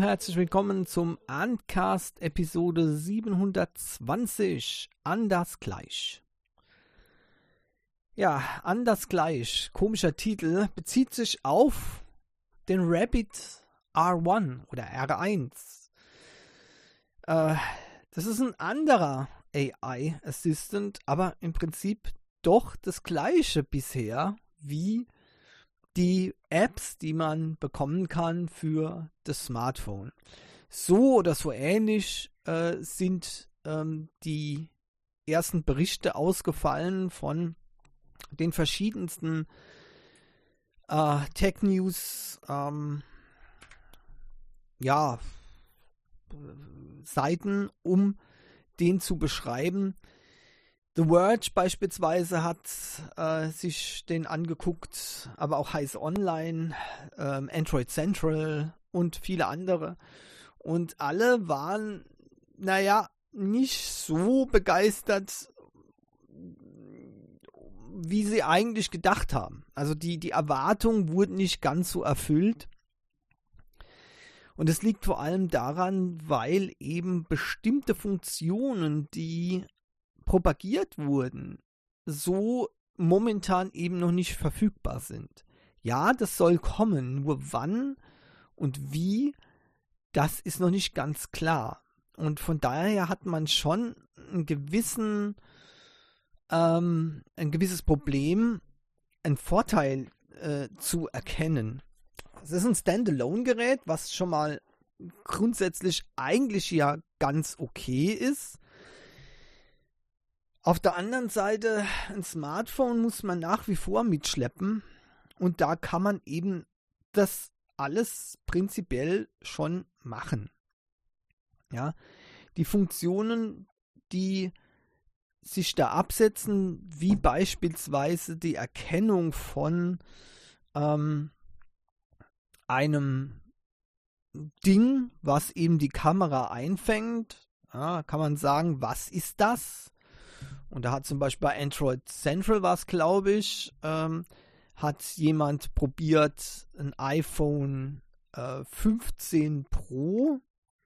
herzlich willkommen zum Uncast Episode 720. Anders gleich. Ja, Anders gleich. Komischer Titel. Bezieht sich auf den Rabbit R1 oder R1. Das ist ein anderer AI Assistant, aber im Prinzip doch das gleiche bisher wie die Apps, die man bekommen kann für das Smartphone. So oder so ähnlich sind die ersten Berichte ausgefallen von den verschiedensten Tech-News Seiten, um den zu beschreiben. The Verge beispielsweise hat sich den angeguckt, aber auch Heise Online, Android Central und viele andere. Und alle waren, nicht so begeistert, wie sie eigentlich gedacht haben. Also die Erwartungen wurden nicht ganz so erfüllt. Und es liegt vor allem daran, weil eben bestimmte Funktionen, die propagiert wurden, so momentan eben noch nicht verfügbar sind. Ja, das soll kommen, nur wann und wie, das ist noch nicht ganz klar. Und von daher hat man schon ein gewisses Problem, einen Vorteil zu erkennen. Es ist ein Standalone-Gerät, was schon mal grundsätzlich eigentlich ja ganz okay ist. Auf der anderen Seite, ein Smartphone muss man nach wie vor mitschleppen und da kann man eben das alles prinzipiell schon machen. Ja, die Funktionen, die sich da absetzen, wie beispielsweise die Erkennung von einem Ding, was eben die Kamera einfängt, ja, kann man sagen, was ist das? Und da hat zum Beispiel bei Android Central glaube ich, hat jemand probiert, ein iPhone 15 Pro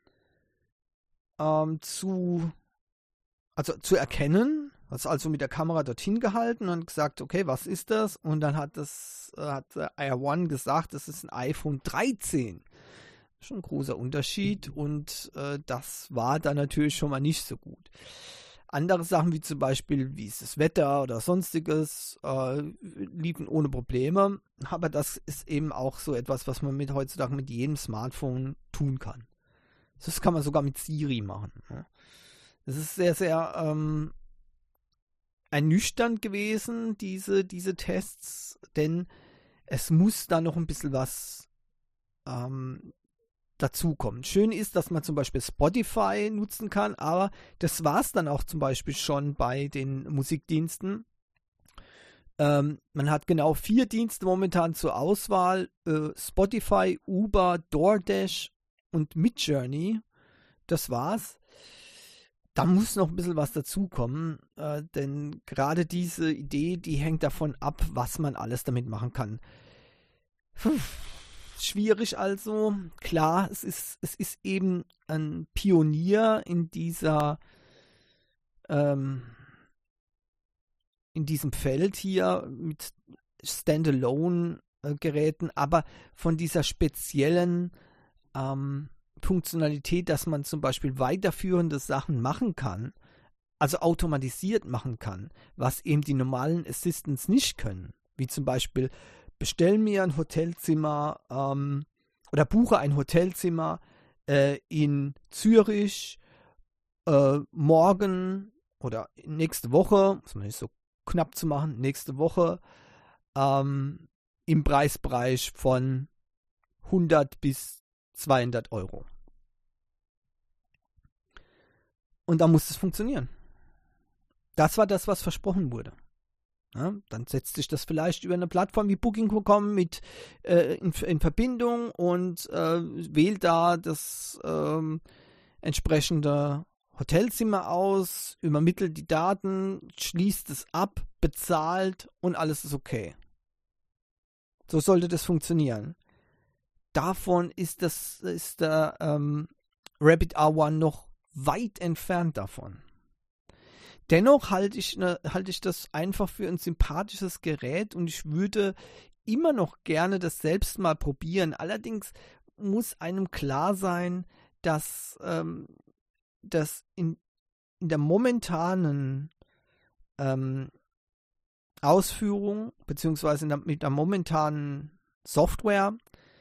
zu erkennen. Hat also mit der Kamera dorthin gehalten und gesagt, okay, was ist das? Und dann hat R1 gesagt, das ist ein iPhone 13. Schon ein großer Unterschied und das war dann natürlich schon mal nicht so gut. Andere Sachen wie zum Beispiel, wie ist das Wetter oder sonstiges, liefen ohne Probleme. Aber das ist eben auch so etwas, was man heutzutage mit jedem Smartphone tun kann. Das kann man sogar mit Siri machen. Ne? Das ist sehr, sehr ernüchternd gewesen, diese Tests, denn es muss da noch ein bisschen was dazukommen. Schön ist, dass man zum Beispiel Spotify nutzen kann, aber das war es dann auch zum Beispiel schon bei den Musikdiensten. Man hat genau 4 Dienste momentan zur Auswahl: Spotify, Uber, DoorDash und Midjourney. Das war's. Da muss noch ein bisschen was dazukommen, denn gerade diese Idee, die hängt davon ab, was man alles damit machen kann. Schwierig also. Klar, es ist eben ein Pionier in diesem Feld hier mit Standalone-Geräten, aber von dieser speziellen Funktionalität, dass man zum Beispiel weiterführende Sachen machen kann, also automatisiert machen kann, was eben die normalen Assistants nicht können, wie zum Beispiel bestell mir ein Hotelzimmer oder buche ein Hotelzimmer in Zürich morgen oder nächste Woche, muss man nicht so knapp zu machen, nächste Woche im Preisbereich von 100 bis 200 Euro. Und da muss es funktionieren. Das war das, was versprochen wurde. Ja, dann setzt sich das vielleicht über eine Plattform wie Booking.com mit in Verbindung und wählt da das entsprechende Hotelzimmer aus, übermittelt die Daten, schließt es ab, bezahlt und alles ist okay. So sollte das funktionieren. davon ist der Rabbit R1 noch weit entfernt davon. Dennoch halte ich das einfach für ein sympathisches Gerät und ich würde immer noch gerne das selbst mal probieren. Allerdings muss einem klar sein, dass das in der momentanen Ausführung beziehungsweise mit der momentanen Software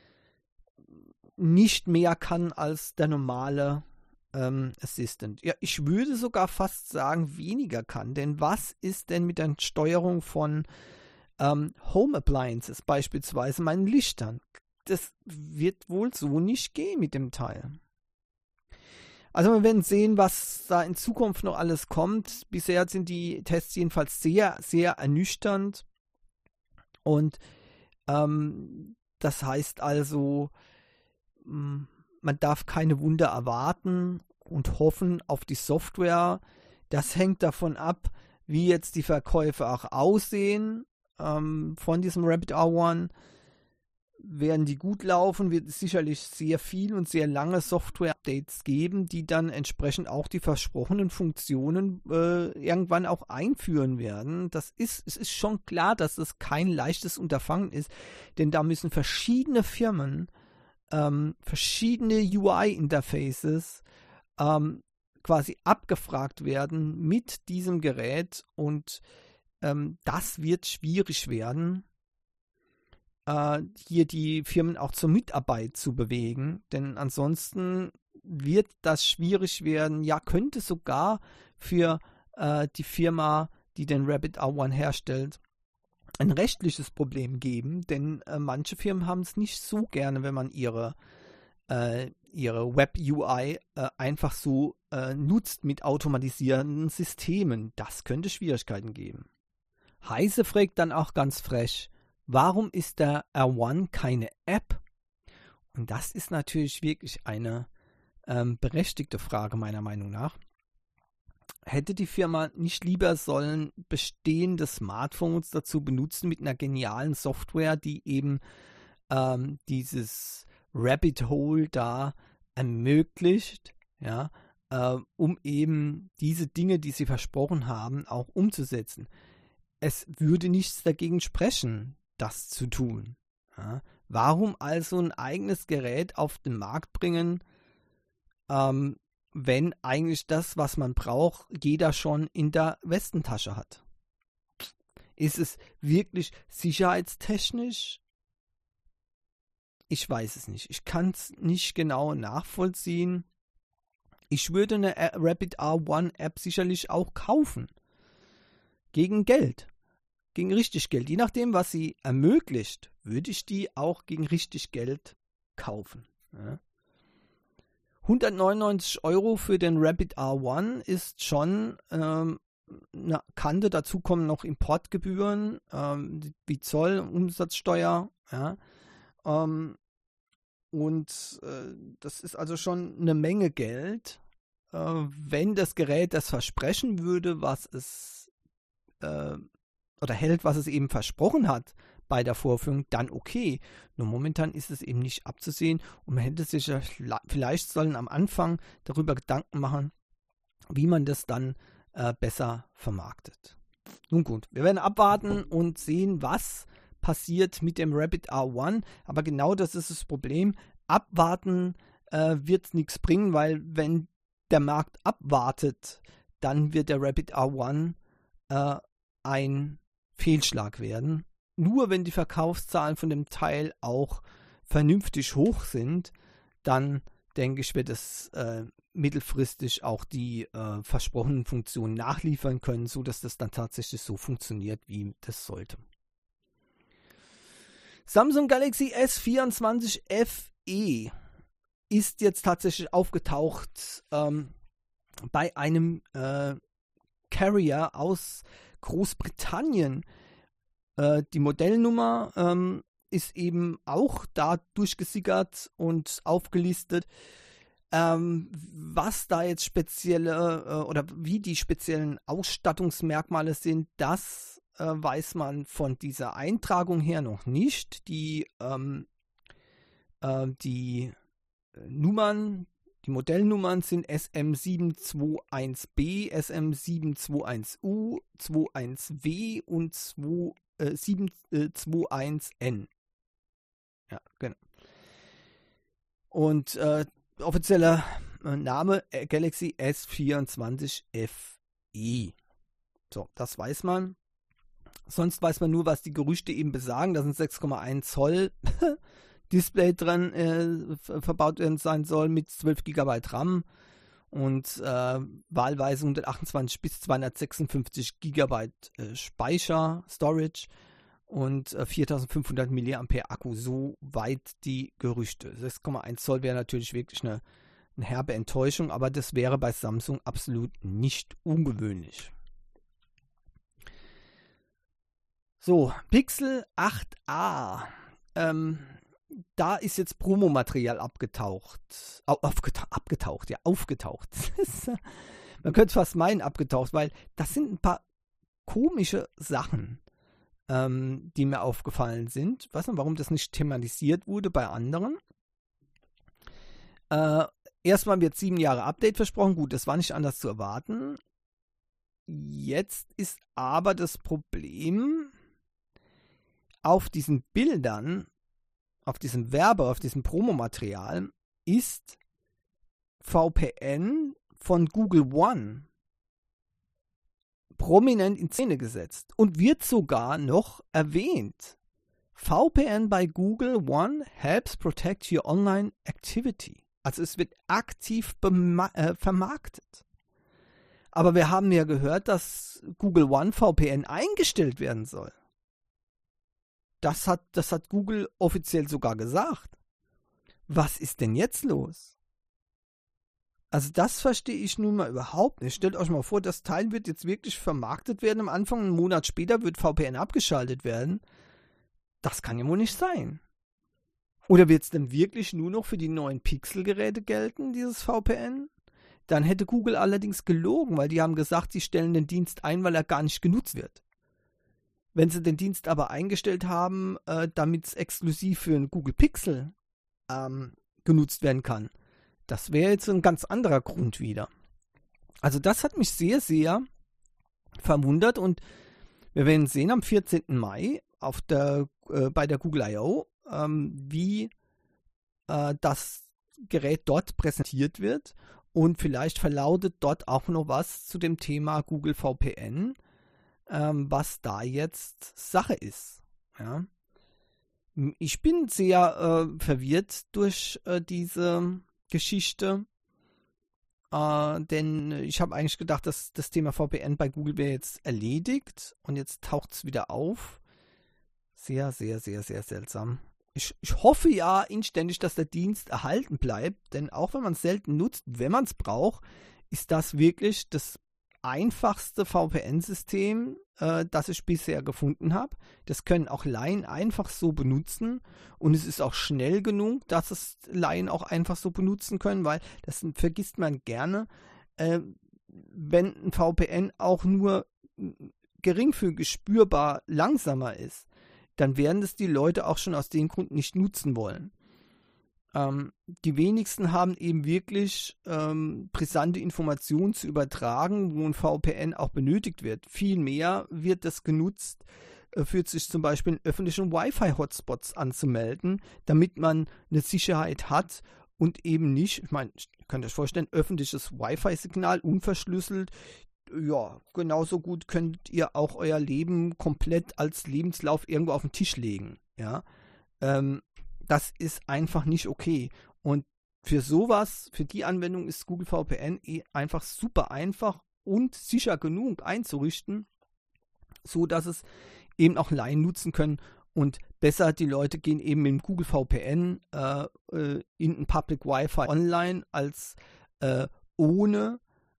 nicht mehr kann als der normale Assistant. Ja, ich würde sogar fast sagen, weniger kann. Denn was ist denn mit der Steuerung von Home Appliances, beispielsweise meinen Lichtern? Das wird wohl so nicht gehen mit dem Teil. Also wir werden sehen, was da in Zukunft noch alles kommt. Bisher sind die Tests jedenfalls sehr, sehr ernüchternd. Und das heißt also, man darf keine Wunder erwarten und hoffen auf die Software. Das hängt davon ab, wie jetzt die Verkäufe auch aussehen von diesem Rabbit R1. Werden die gut laufen, wird es sicherlich sehr viel und sehr lange Software-Updates geben, die dann entsprechend auch die versprochenen Funktionen irgendwann auch einführen werden. Es ist schon klar, dass das kein leichtes Unterfangen ist, denn da müssen verschiedene Firmen verschiedene UI-Interfaces quasi abgefragt werden mit diesem Gerät und das wird schwierig werden, hier die Firmen auch zur Mitarbeit zu bewegen, denn ansonsten wird das schwierig werden, ja könnte sogar für die Firma, die den Rabbit R1 herstellt, ein rechtliches Problem geben, denn manche Firmen haben es nicht so gerne, wenn man ihre Web-UI einfach so nutzt mit automatisierenden Systemen. Das könnte Schwierigkeiten geben. Heise fragt dann auch ganz frech, warum ist der R1 keine App? Und das ist natürlich wirklich eine berechtigte Frage meiner Meinung nach. Hätte die Firma nicht lieber sollen bestehende Smartphones dazu benutzen mit einer genialen Software, die eben dieses Rabbit Hole da ermöglicht, ja, um eben diese Dinge, die sie versprochen haben, auch umzusetzen. Es würde nichts dagegen sprechen, das zu tun. Ja. Warum also ein eigenes Gerät auf den Markt bringen, wenn eigentlich das, was man braucht, jeder schon in der Westentasche hat? Ist es wirklich sicherheitstechnisch? Ich weiß es nicht. Ich kann es nicht genau nachvollziehen. Ich würde eine Rabbit R1 App sicherlich auch kaufen. Gegen Geld. Gegen richtig Geld. Je nachdem, was sie ermöglicht, würde ich die auch gegen richtig Geld kaufen. Ja. 199 € für den Rabbit R1 ist schon eine Kante. Dazu kommen noch Importgebühren, wie Zoll, Umsatzsteuer. Ja. Das ist also schon eine Menge Geld. Wenn das Gerät das versprechen würde, was es oder hält, was es eben versprochen hat bei der Vorführung, dann okay. Nur momentan ist es eben nicht abzusehen und man hätte sich ja vielleicht sollen am Anfang darüber Gedanken machen, wie man das dann besser vermarktet. Nun gut, wir werden abwarten und sehen, was passiert mit dem Rabbit R1, aber genau das ist das Problem. Abwarten wird nichts bringen, weil wenn der Markt abwartet, dann wird der Rabbit R1 ein Fehlschlag werden. Nur wenn die Verkaufszahlen von dem Teil auch vernünftig hoch sind, dann denke ich, wird es mittelfristig auch die versprochenen Funktionen nachliefern können, sodass das dann tatsächlich so funktioniert, wie das sollte. Samsung Galaxy S24 FE ist jetzt tatsächlich aufgetaucht bei einem Carrier aus Großbritannien. Die Modellnummer ist eben auch da durchgesickert und aufgelistet. Was da jetzt spezielle oder wie die speziellen Ausstattungsmerkmale sind, das weiß man von dieser Eintragung her noch nicht. Die Die Nummern, die Modellnummern sind SM721B, SM721U, 21W und 721N. Ja, genau. Und offizieller Name Galaxy S24 FE. So, das weiß man. Sonst weiß man nur, was die Gerüchte eben besagen. Da sind 6,1 Zoll Display dran verbaut sein soll mit 12 GB RAM und wahlweise 128 bis 256 GB Speicher, Storage und 4500 mAh Akku. So weit die Gerüchte. 6,1 Zoll wäre natürlich wirklich eine herbe Enttäuschung, aber das wäre bei Samsung absolut nicht ungewöhnlich. So, Pixel 8a. Da ist jetzt Promomaterial aufgetaucht. Man könnte fast meinen abgetaucht, weil das sind ein paar komische Sachen, die mir aufgefallen sind. Ich weiß nicht, warum das nicht thematisiert wurde bei anderen. Erstmal wird 7 Jahre Update versprochen. Gut, das war nicht anders zu erwarten. Jetzt ist aber das Problem, auf diesen Bildern, auf diesem auf diesem Promomaterial ist VPN von Google One prominent in Szene gesetzt und wird sogar noch erwähnt. VPN bei Google One helps protect your online activity. Also es wird aktiv vermarktet. Aber wir haben ja gehört, dass Google One VPN eingestellt werden soll. Das hat Google offiziell sogar gesagt. Was ist denn jetzt los? Also das verstehe ich nun mal überhaupt nicht. Stellt euch mal vor, das Teil wird jetzt wirklich vermarktet werden. Am Anfang, einen Monat später, wird VPN abgeschaltet werden. Das kann ja wohl nicht sein. Oder wird es denn wirklich nur noch für die neuen Pixel-Geräte gelten, dieses VPN? Dann hätte Google allerdings gelogen, weil die haben gesagt, sie stellen den Dienst ein, weil er gar nicht genutzt wird. Wenn sie den Dienst aber eingestellt haben, damit es exklusiv für einen Google Pixel genutzt werden kann, das wäre jetzt ein ganz anderer Grund wieder. Also das hat mich sehr, sehr verwundert und wir werden sehen am 14. Mai bei der Google I.O., wie das Gerät dort präsentiert wird und vielleicht verlautet dort auch noch was zu dem Thema Google VPN, was da jetzt Sache ist. Ja. Ich bin sehr verwirrt durch diese Geschichte, denn ich habe eigentlich gedacht, dass das Thema VPN bei Google wäre jetzt erledigt und jetzt taucht es wieder auf. Sehr, sehr, sehr, sehr seltsam. Ich hoffe ja inständig, dass der Dienst erhalten bleibt, denn auch wenn man es selten nutzt, wenn man es braucht, ist das wirklich das einfachste VPN-System, das ich bisher gefunden habe. Das können auch Laien einfach so benutzen und es ist auch schnell genug, dass es Laien auch einfach so benutzen können, weil das vergisst man gerne, wenn ein VPN auch nur geringfügig spürbar langsamer ist, dann werden es die Leute auch schon aus dem Grund nicht nutzen wollen. Die wenigsten haben eben wirklich brisante Informationen zu übertragen, wo ein VPN auch benötigt wird. Vielmehr wird das genutzt, für sich zum Beispiel in öffentlichen Wi-Fi-Hotspots anzumelden, damit man eine Sicherheit hat und eben nicht, ich meine, ihr könnt euch vorstellen, öffentliches Wi-Fi-Signal unverschlüsselt. Ja, genauso gut könnt ihr auch euer Leben komplett als Lebenslauf irgendwo auf den Tisch legen. Ja, das ist einfach nicht okay. Und für sowas, für die Anwendung ist Google VPN einfach super einfach und sicher genug einzurichten, so dass es eben auch Laien nutzen können. Und besser, die Leute gehen eben mit dem Google VPN in ein Public Wi-Fi online als ohne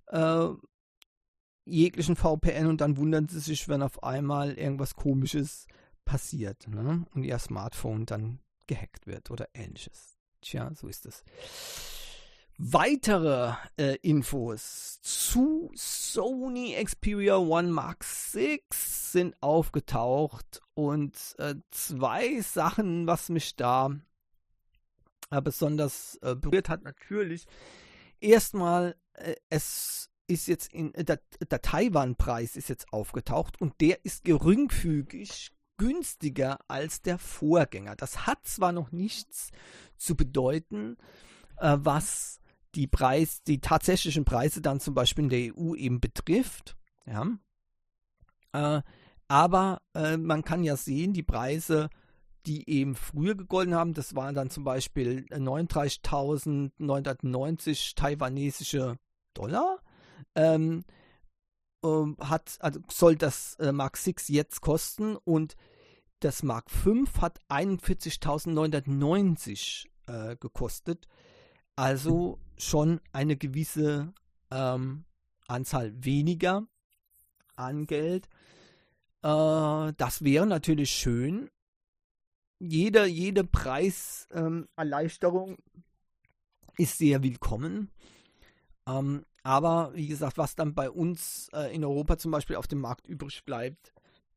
jeglichen VPN und dann wundern sie sich, wenn auf einmal irgendwas Komisches passiert, ne? Und ihr Smartphone dann gehackt wird oder ähnliches. Tja, so ist es. Weitere Infos zu Sony Xperia One Mark 6 sind aufgetaucht und 2 Sachen, was mich da besonders berührt hat, natürlich. Erstmal, es ist jetzt der Taiwan-Preis ist jetzt aufgetaucht und der ist geringfügig günstiger als der Vorgänger. Das hat zwar noch nichts zu bedeuten, was die tatsächlichen Preise dann zum Beispiel in der EU eben betrifft, ja. Aber man kann ja sehen, die Preise, die eben früher gegolten haben, das waren dann zum Beispiel 39.990 taiwanesische Dollar. Soll das Mark 6 jetzt kosten und das Mark 5 hat 41.990 gekostet. Also schon eine gewisse Anzahl weniger an Geld. Das wäre natürlich schön. Jede Preiserleichterung ist sehr willkommen. Aber wie gesagt, was dann bei uns in Europa zum Beispiel auf dem Markt übrig bleibt,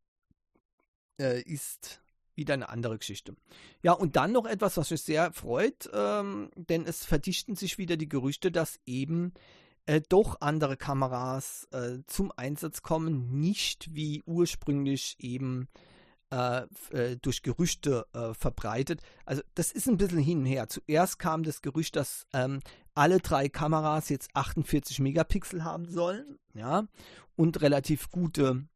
ist wieder eine andere Geschichte. Ja, und dann noch etwas, was mich sehr freut, denn es verdichten sich wieder die Gerüchte, dass eben doch andere Kameras zum Einsatz kommen, nicht wie ursprünglich eben durch Gerüchte verbreitet. Also das ist ein bisschen hin und her. Zuerst kam das Gerücht, dass alle 3 Kameras jetzt 48 Megapixel haben sollen, ja, und relativ gute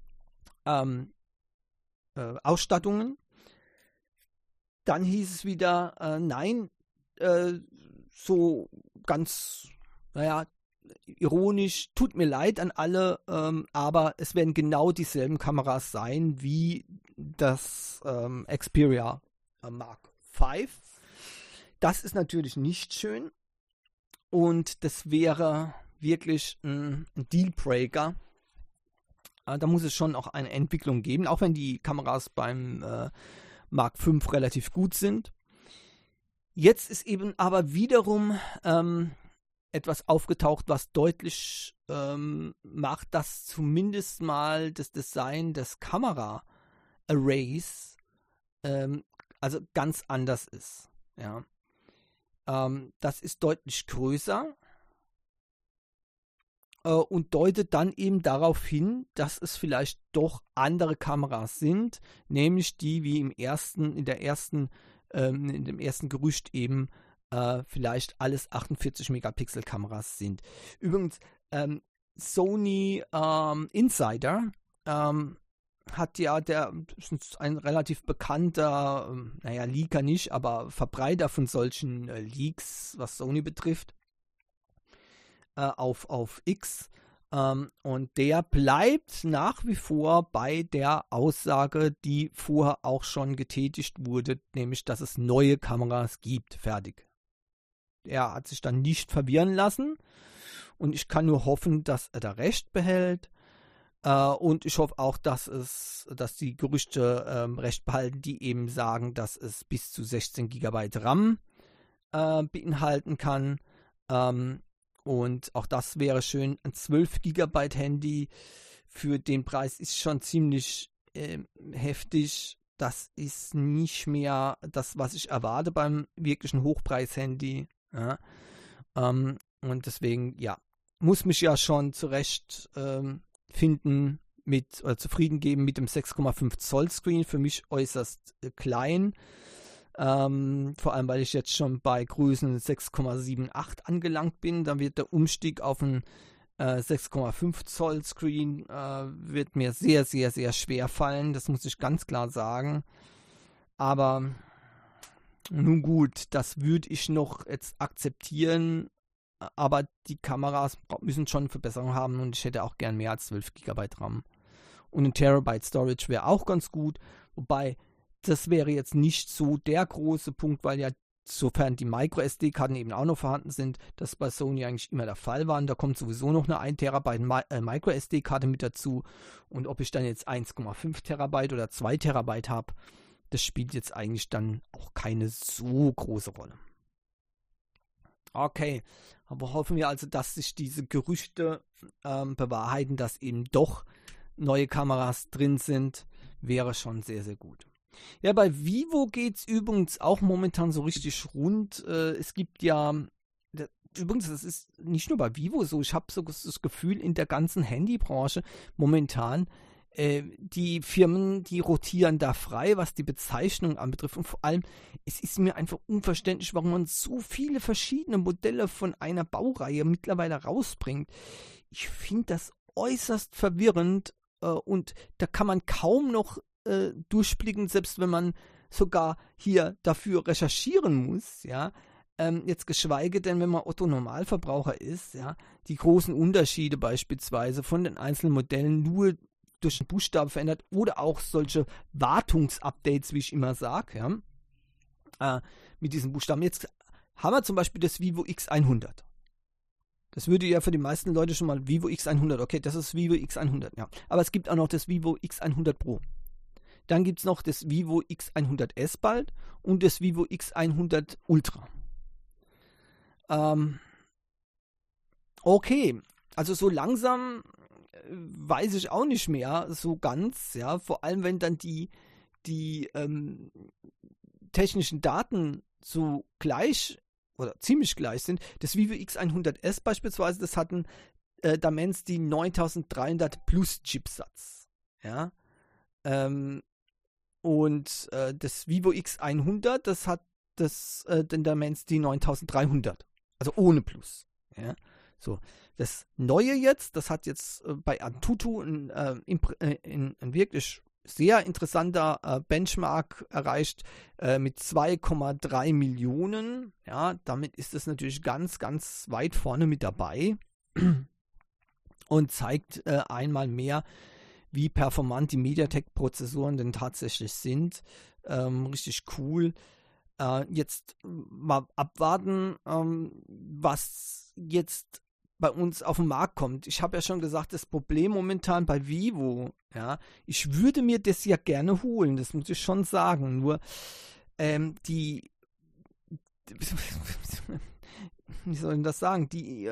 Ausstattungen. Dann hieß es wieder, nein, so ganz, ironisch, tut mir leid an alle, aber es werden genau dieselben Kameras sein wie das Xperia Mark V. Das ist natürlich nicht schön und das wäre wirklich ein Dealbreaker. Da muss es schon auch eine Entwicklung geben, auch wenn die Kameras beim Mark V relativ gut sind. Jetzt ist eben aber wiederum etwas aufgetaucht, was deutlich macht, dass zumindest mal das Design des Kamera-Arrays also ganz anders ist. Ja. Das ist deutlich größer und deutet dann eben darauf hin, dass es vielleicht doch andere Kameras sind, nämlich die wie in dem ersten Gerücht eben vielleicht alles 48 Megapixel Kameras sind. Übrigens, Sony Insider hat ja ein relativ bekannter, Leaker nicht, aber Verbreiter von solchen Leaks, was Sony betrifft, auf X. Und der bleibt nach wie vor bei der Aussage, die vorher auch schon getätigt wurde, nämlich, dass es neue Kameras gibt. Fertig. Er hat sich dann nicht verwirren lassen und ich kann nur hoffen, dass er da Recht behält. Und ich hoffe auch, dass die Gerüchte Recht behalten, die eben sagen, dass es bis zu 16 GB RAM beinhalten kann. Und auch das wäre schön. Ein 12 GB Handy für den Preis ist schon ziemlich heftig. Das ist nicht mehr das, was ich erwarte beim wirklichen Hochpreis-Handy. Ja. Und deswegen, muss mich ja schon zurecht finden zufrieden geben mit dem 6,5 Zoll Screen. Für mich äußerst klein. Vor allem, weil ich jetzt schon bei Größen 6,78 angelangt bin. Dann wird der Umstieg auf einen 6,5 Zoll Screen wird mir sehr, sehr, sehr schwer fallen. Das muss ich ganz klar sagen. Aber nun gut, das würde ich noch jetzt akzeptieren. Aber die Kameras müssen schon Verbesserungen haben und ich hätte auch gern mehr als 12 GB RAM. Und ein Terabyte Storage wäre auch ganz gut. Wobei, das wäre jetzt nicht so der große Punkt, weil ja, sofern die MicroSD-Karten eben auch noch vorhanden sind, das bei Sony eigentlich immer der Fall war. Und da kommt sowieso noch eine 1 Terabyte MicroSD-Karte mit dazu. Und ob ich dann jetzt 1,5 Terabyte oder 2 Terabyte habe, das spielt jetzt eigentlich dann auch keine so große Rolle. Okay, aber hoffen wir also, dass sich diese Gerüchte bewahrheiten, dass eben doch neue Kameras drin sind, wäre schon sehr, sehr gut. Ja, bei Vivo geht es übrigens auch momentan so richtig rund. Es gibt ja, übrigens, das ist nicht nur bei Vivo so, ich habe so das Gefühl, in der ganzen Handybranche momentan, die Firmen, die rotieren da frei, was die Bezeichnung anbetrifft. Und vor allem, es ist mir einfach unverständlich, warum man so viele verschiedene Modelle von einer Baureihe mittlerweile rausbringt. Ich finde das äußerst verwirrend und da kann man kaum noch durchblicken, selbst wenn man sogar hier dafür recherchieren muss, ja. Jetzt geschweige denn, wenn man Otto-Normalverbraucher ist, ja, die großen Unterschiede beispielsweise von den einzelnen Modellen nur durch den Buchstaben verändert oder auch solche Wartungsupdates, wie ich immer sage, ja, mit diesen Buchstaben. Jetzt haben wir zum Beispiel das Vivo X100. Das würde ja für die meisten Leute schon mal Vivo X100, okay, das ist Vivo X100, ja. Aber es gibt auch noch das Vivo X100 Pro. Dann gibt es noch das Vivo X100S bald und das Vivo X100 Ultra. Okay, also so langsam weiß ich auch nicht mehr so ganz, ja, vor allem wenn dann die technischen Daten so gleich oder ziemlich gleich sind. Das Vivo X100S beispielsweise, das hat einen Dimensity 9300 Plus Chipsatz, ja, und das Vivo X100, das hat den Dimensity 9300, also ohne Plus, ja. So, das Neue jetzt, das hat jetzt bei Antutu ein wirklich sehr interessanter Benchmark erreicht mit 2,3 Millionen. Ja, damit ist es natürlich ganz, ganz weit vorne mit dabei und zeigt einmal mehr, wie performant die MediaTek-Prozessoren denn tatsächlich sind. Richtig cool. Jetzt mal abwarten, was jetzt bei uns auf den Markt kommt. Ich habe ja schon gesagt, das Problem momentan bei Vivo, ja, ich würde mir das ja gerne holen, das muss ich schon sagen, nur wie soll ich das sagen, die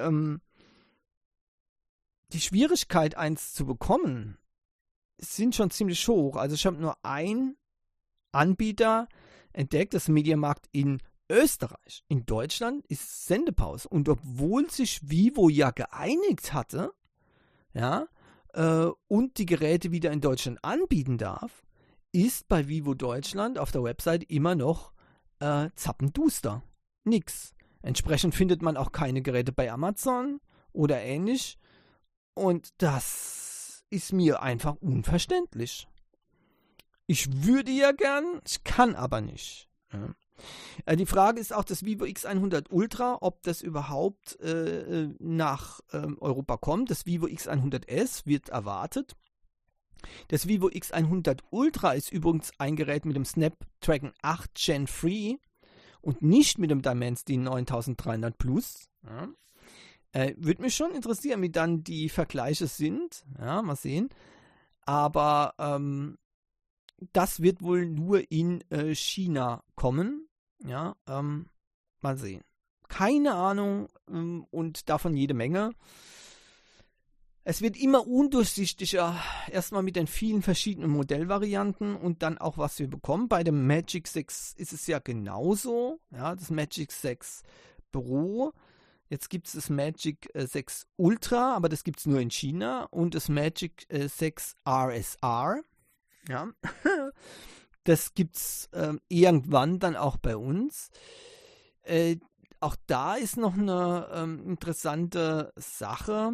Schwierigkeit, eins zu bekommen, sind schon ziemlich hoch. Also ich habe nur einen Anbieter entdeckt, das Mediamarkt in Österreich. In Deutschland ist Sendepause. Und obwohl sich Vivo ja geeinigt hatte, ja, und die Geräte wieder in Deutschland anbieten darf, ist bei Vivo Deutschland auf der Website immer noch zappenduster. Nix. Entsprechend findet man auch keine Geräte bei Amazon oder ähnlich. Und das ist mir einfach unverständlich. Ich würde ja gern, ich kann aber nicht. Ja. Die Frage ist auch das Vivo X100 Ultra, ob das überhaupt nach Europa kommt. Das Vivo X100S wird erwartet. Das Vivo X100 Ultra ist übrigens ein Gerät mit dem Snapdragon 8 Gen 3 und nicht mit dem Dimensity 9300 Plus. Ja. Würde mich schon interessieren, wie dann die Vergleiche sind. Ja, mal sehen. Aber das wird wohl nur in China kommen. Ja, mal sehen. Keine Ahnung und davon jede Menge. Es wird immer undurchsichtiger, erstmal mit den vielen verschiedenen Modellvarianten und dann auch, was wir bekommen. Bei dem Magic 6 ist es ja genauso. Ja, das Magic 6 Pro. Jetzt gibt es das Magic 6 Ultra, aber das gibt es nur in China. Und das Magic 6 RSR. Ja, das gibt es irgendwann dann auch bei uns. Auch da ist noch eine interessante Sache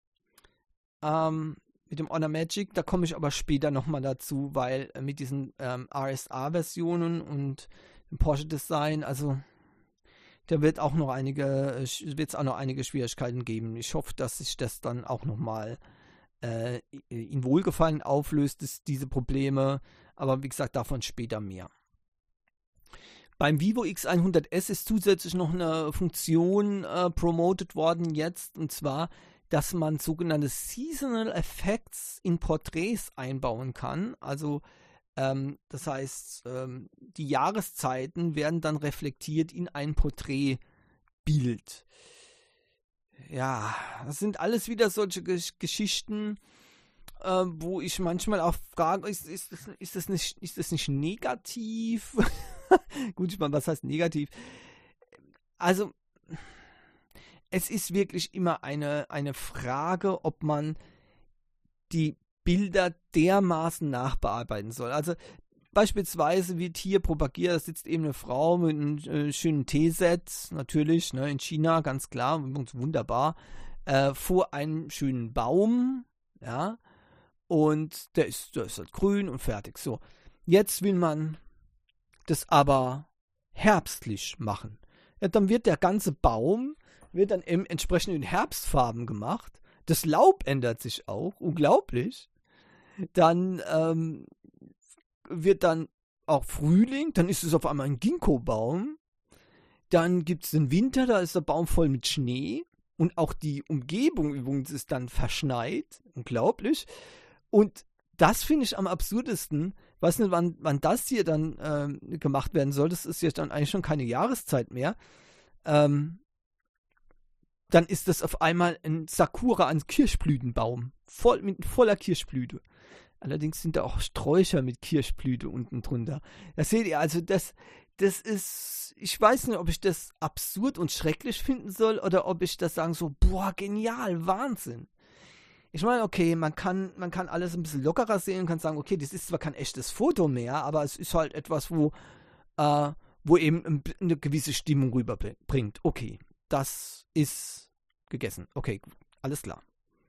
mit dem Honor Magic. Da komme ich aber später nochmal dazu, weil mit diesen RSA-Versionen und dem Porsche Design, also da wird es auch noch einige Schwierigkeiten geben. Ich hoffe, dass sich das dann auch nochmal in Wohlgefallen auflöst, diese Probleme. Aber wie gesagt, davon später mehr. Beim Vivo X100S ist zusätzlich noch eine Funktion promoted worden jetzt, und zwar, dass man sogenannte Seasonal Effects in Porträts einbauen kann. Also das heißt, die Jahreszeiten werden dann reflektiert in ein Porträtbild. Ja, das sind alles wieder solche Geschichten. wo ich manchmal auch frage, ist das nicht negativ? Gut, ich meine, was heißt negativ? Also, es ist wirklich immer eine Frage, ob man die Bilder dermaßen nachbearbeiten soll. Also beispielsweise wird hier propagiert, da sitzt eben eine Frau mit einem schönen Teeset, natürlich, ne, in China, ganz klar, wunderbar, vor einem schönen Baum, ja, und der ist halt grün und fertig. So, jetzt will man das aber herbstlich machen. Ja, dann wird der ganze Baum wird dann entsprechend in Herbstfarben gemacht. Das Laub ändert sich auch, unglaublich. Dann wird dann auch Frühling, dann ist es auf einmal ein Ginkgo-Baum. Dann gibt es den Winter, da ist der Baum voll mit Schnee. Und auch die Umgebung übrigens ist dann verschneit. Unglaublich. Und das finde ich am absurdesten. Ich weiß nicht, wann das hier dann gemacht werden soll. Das ist jetzt dann eigentlich schon keine Jahreszeit mehr. Dann ist das auf einmal ein Sakura, ein Kirschblütenbaum. Voller Kirschblüte. Allerdings sind da auch Sträucher mit Kirschblüte unten drunter. Das seht ihr, also das ist, ich weiß nicht, ob ich das absurd und schrecklich finden soll oder ob ich das sagen so, boah, genial, Wahnsinn. Ich meine, okay, man kann alles ein bisschen lockerer sehen und kann sagen, okay, das ist zwar kein echtes Foto mehr, aber es ist halt etwas, wo eben eine gewisse Stimmung rüberbringt. Okay, das ist gegessen. Okay, gut, alles klar.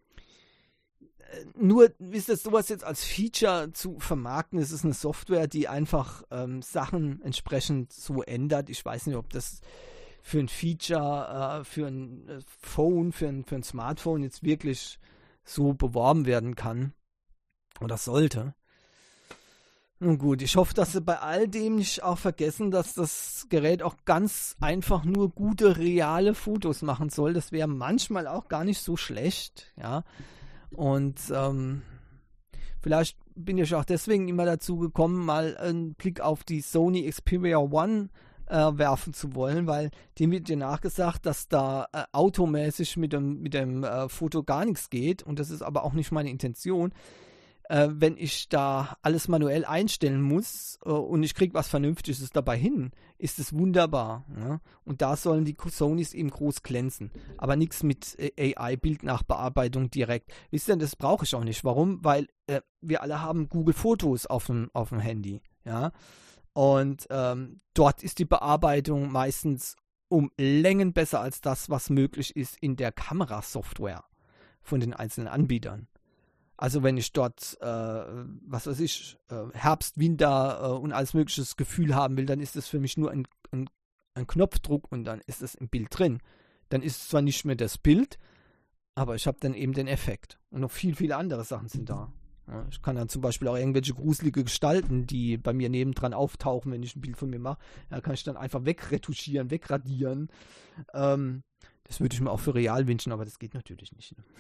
Nur ist das sowas jetzt als Feature zu vermarkten, es ist eine Software, die einfach Sachen entsprechend so ändert. Ich weiß nicht, ob das für ein Feature, für ein Phone, für ein Smartphone jetzt wirklich so beworben werden kann oder sollte. Nun gut, ich hoffe, dass sie bei all dem nicht auch vergessen, dass das Gerät auch ganz einfach nur gute, reale Fotos machen soll. Das wäre manchmal auch gar nicht so schlecht, ja. Und vielleicht bin ich auch deswegen immer dazu gekommen, mal einen Blick auf die Sony Xperia One werfen zu wollen, weil dem wird dir nachgesagt, dass da automäßig mit dem Foto gar nichts geht, und das ist aber auch nicht meine Intention. Wenn ich da alles manuell einstellen muss und ich kriege was Vernünftiges dabei hin, ist es wunderbar. Ja? Und da sollen die Sonys eben groß glänzen. Aber nichts mit AI-Bildnachbearbeitung direkt. Wisst ihr, das brauche ich auch nicht. Warum? Weil wir alle haben Google Fotos auf dem Handy. Ja? Und dort ist die Bearbeitung meistens um Längen besser als das, was möglich ist in der Kamerasoftware von den einzelnen Anbietern. Also wenn ich dort, was weiß ich, Herbst, Winter und alles mögliche Gefühl haben will, dann ist das für mich nur ein Knopfdruck und dann ist es im Bild drin. Dann ist es zwar nicht mehr das Bild, aber ich habe dann eben den Effekt. Und noch viele andere Sachen sind da. Ja, ich kann dann zum Beispiel auch irgendwelche gruselige Gestalten, die bei mir nebendran auftauchen, wenn ich ein Bild von mir mache, ja, kann ich dann einfach wegretuschieren, wegradieren. Das würde ich mir auch für real wünschen, aber das geht natürlich nicht. Ne?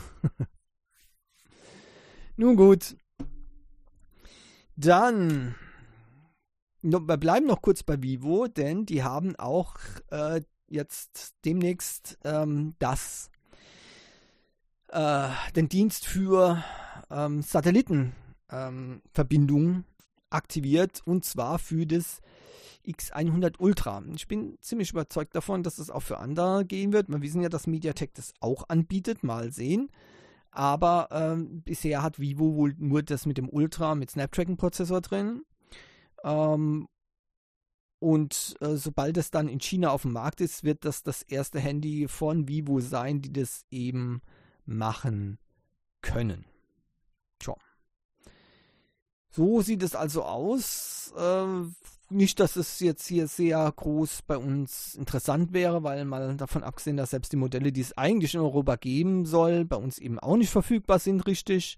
Nun gut, dann, wir bleiben noch kurz bei Vivo, denn die haben auch jetzt demnächst den Dienst für Satellitenverbindungen aktiviert, und zwar für das X100 Ultra. Ich bin ziemlich überzeugt davon, dass es auch für andere gehen wird. Wir wissen ja, dass MediaTek das auch anbietet, mal sehen. Aber bisher hat Vivo wohl nur das mit dem Ultra, mit Snapdragon-Prozessor drin. Und sobald es dann in China auf dem Markt ist, wird das erste Handy von Vivo sein, die das eben machen können. Tja. So sieht es also aus. Nicht, dass es jetzt hier sehr groß bei uns interessant wäre, weil mal davon abgesehen, dass selbst die Modelle, die es eigentlich in Europa geben soll, bei uns eben auch nicht verfügbar sind, richtig.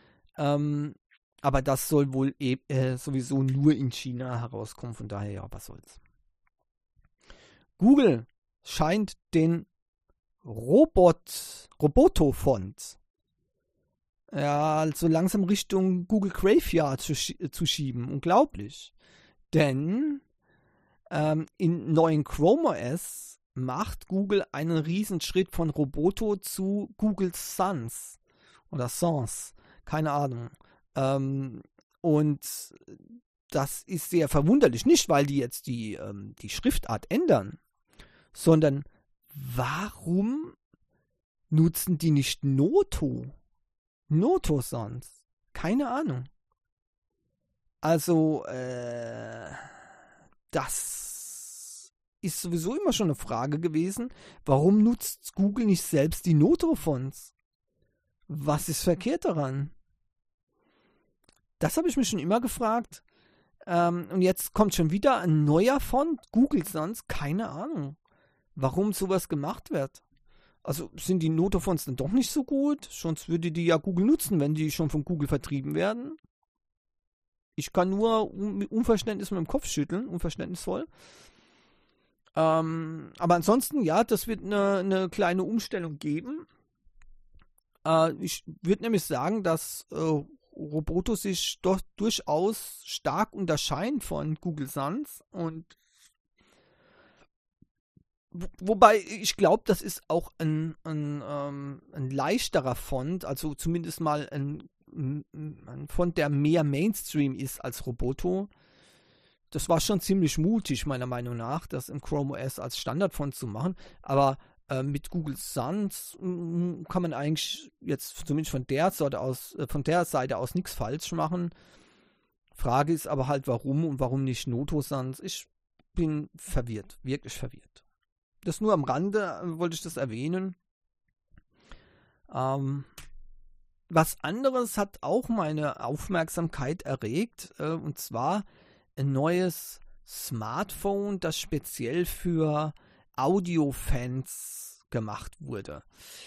Aber das soll wohl sowieso nur in China herauskommen, von daher, ja, was soll's. Google scheint den Roboto-Font also langsam Richtung Google Graveyard zu schieben. Unglaublich. Denn in neuen Chrome OS macht Google einen Riesenschritt von Roboto zu Google Sans oder Sans. Keine Ahnung. Und das ist sehr verwunderlich. Nicht, weil die jetzt die Schriftart ändern, sondern warum nutzen die nicht Noto? Noto sonst? Keine Ahnung. Also, das ist sowieso immer schon eine Frage gewesen. Warum nutzt Google nicht selbst die Noto-Fonts? Was ist verkehrt daran? Das habe ich mich schon immer gefragt. Und jetzt kommt schon wieder ein neuer Font. Google sonst? Keine Ahnung, warum sowas gemacht wird. Also sind die Noto-Fonts dann doch nicht so gut? Sonst würde die ja Google nutzen, wenn die schon von Google vertrieben werden. Ich kann nur mit Unverständnis mit dem Kopf schütteln, unverständnisvoll. Aber ansonsten, ja, das wird eine kleine Umstellung geben. Ich würde nämlich sagen, dass Roboto sich doch durchaus stark unterscheiden von Google Sans. Und wobei ich glaube, das ist auch ein leichterer Font, also zumindest mal ein Font, der mehr Mainstream ist als Roboto. Das war schon ziemlich mutig, meiner Meinung nach, das im Chrome OS als Standardfont zu machen. Aber mit Google Sans kann man eigentlich jetzt zumindest von der Seite aus nichts falsch machen. Frage ist aber halt, warum und warum nicht Noto Sans. Ich bin verwirrt, wirklich verwirrt. Das nur am Rande wollte ich das erwähnen. Was anderes hat auch meine Aufmerksamkeit erregt, und zwar ein neues Smartphone, das speziell für Audiofans gemacht wurde.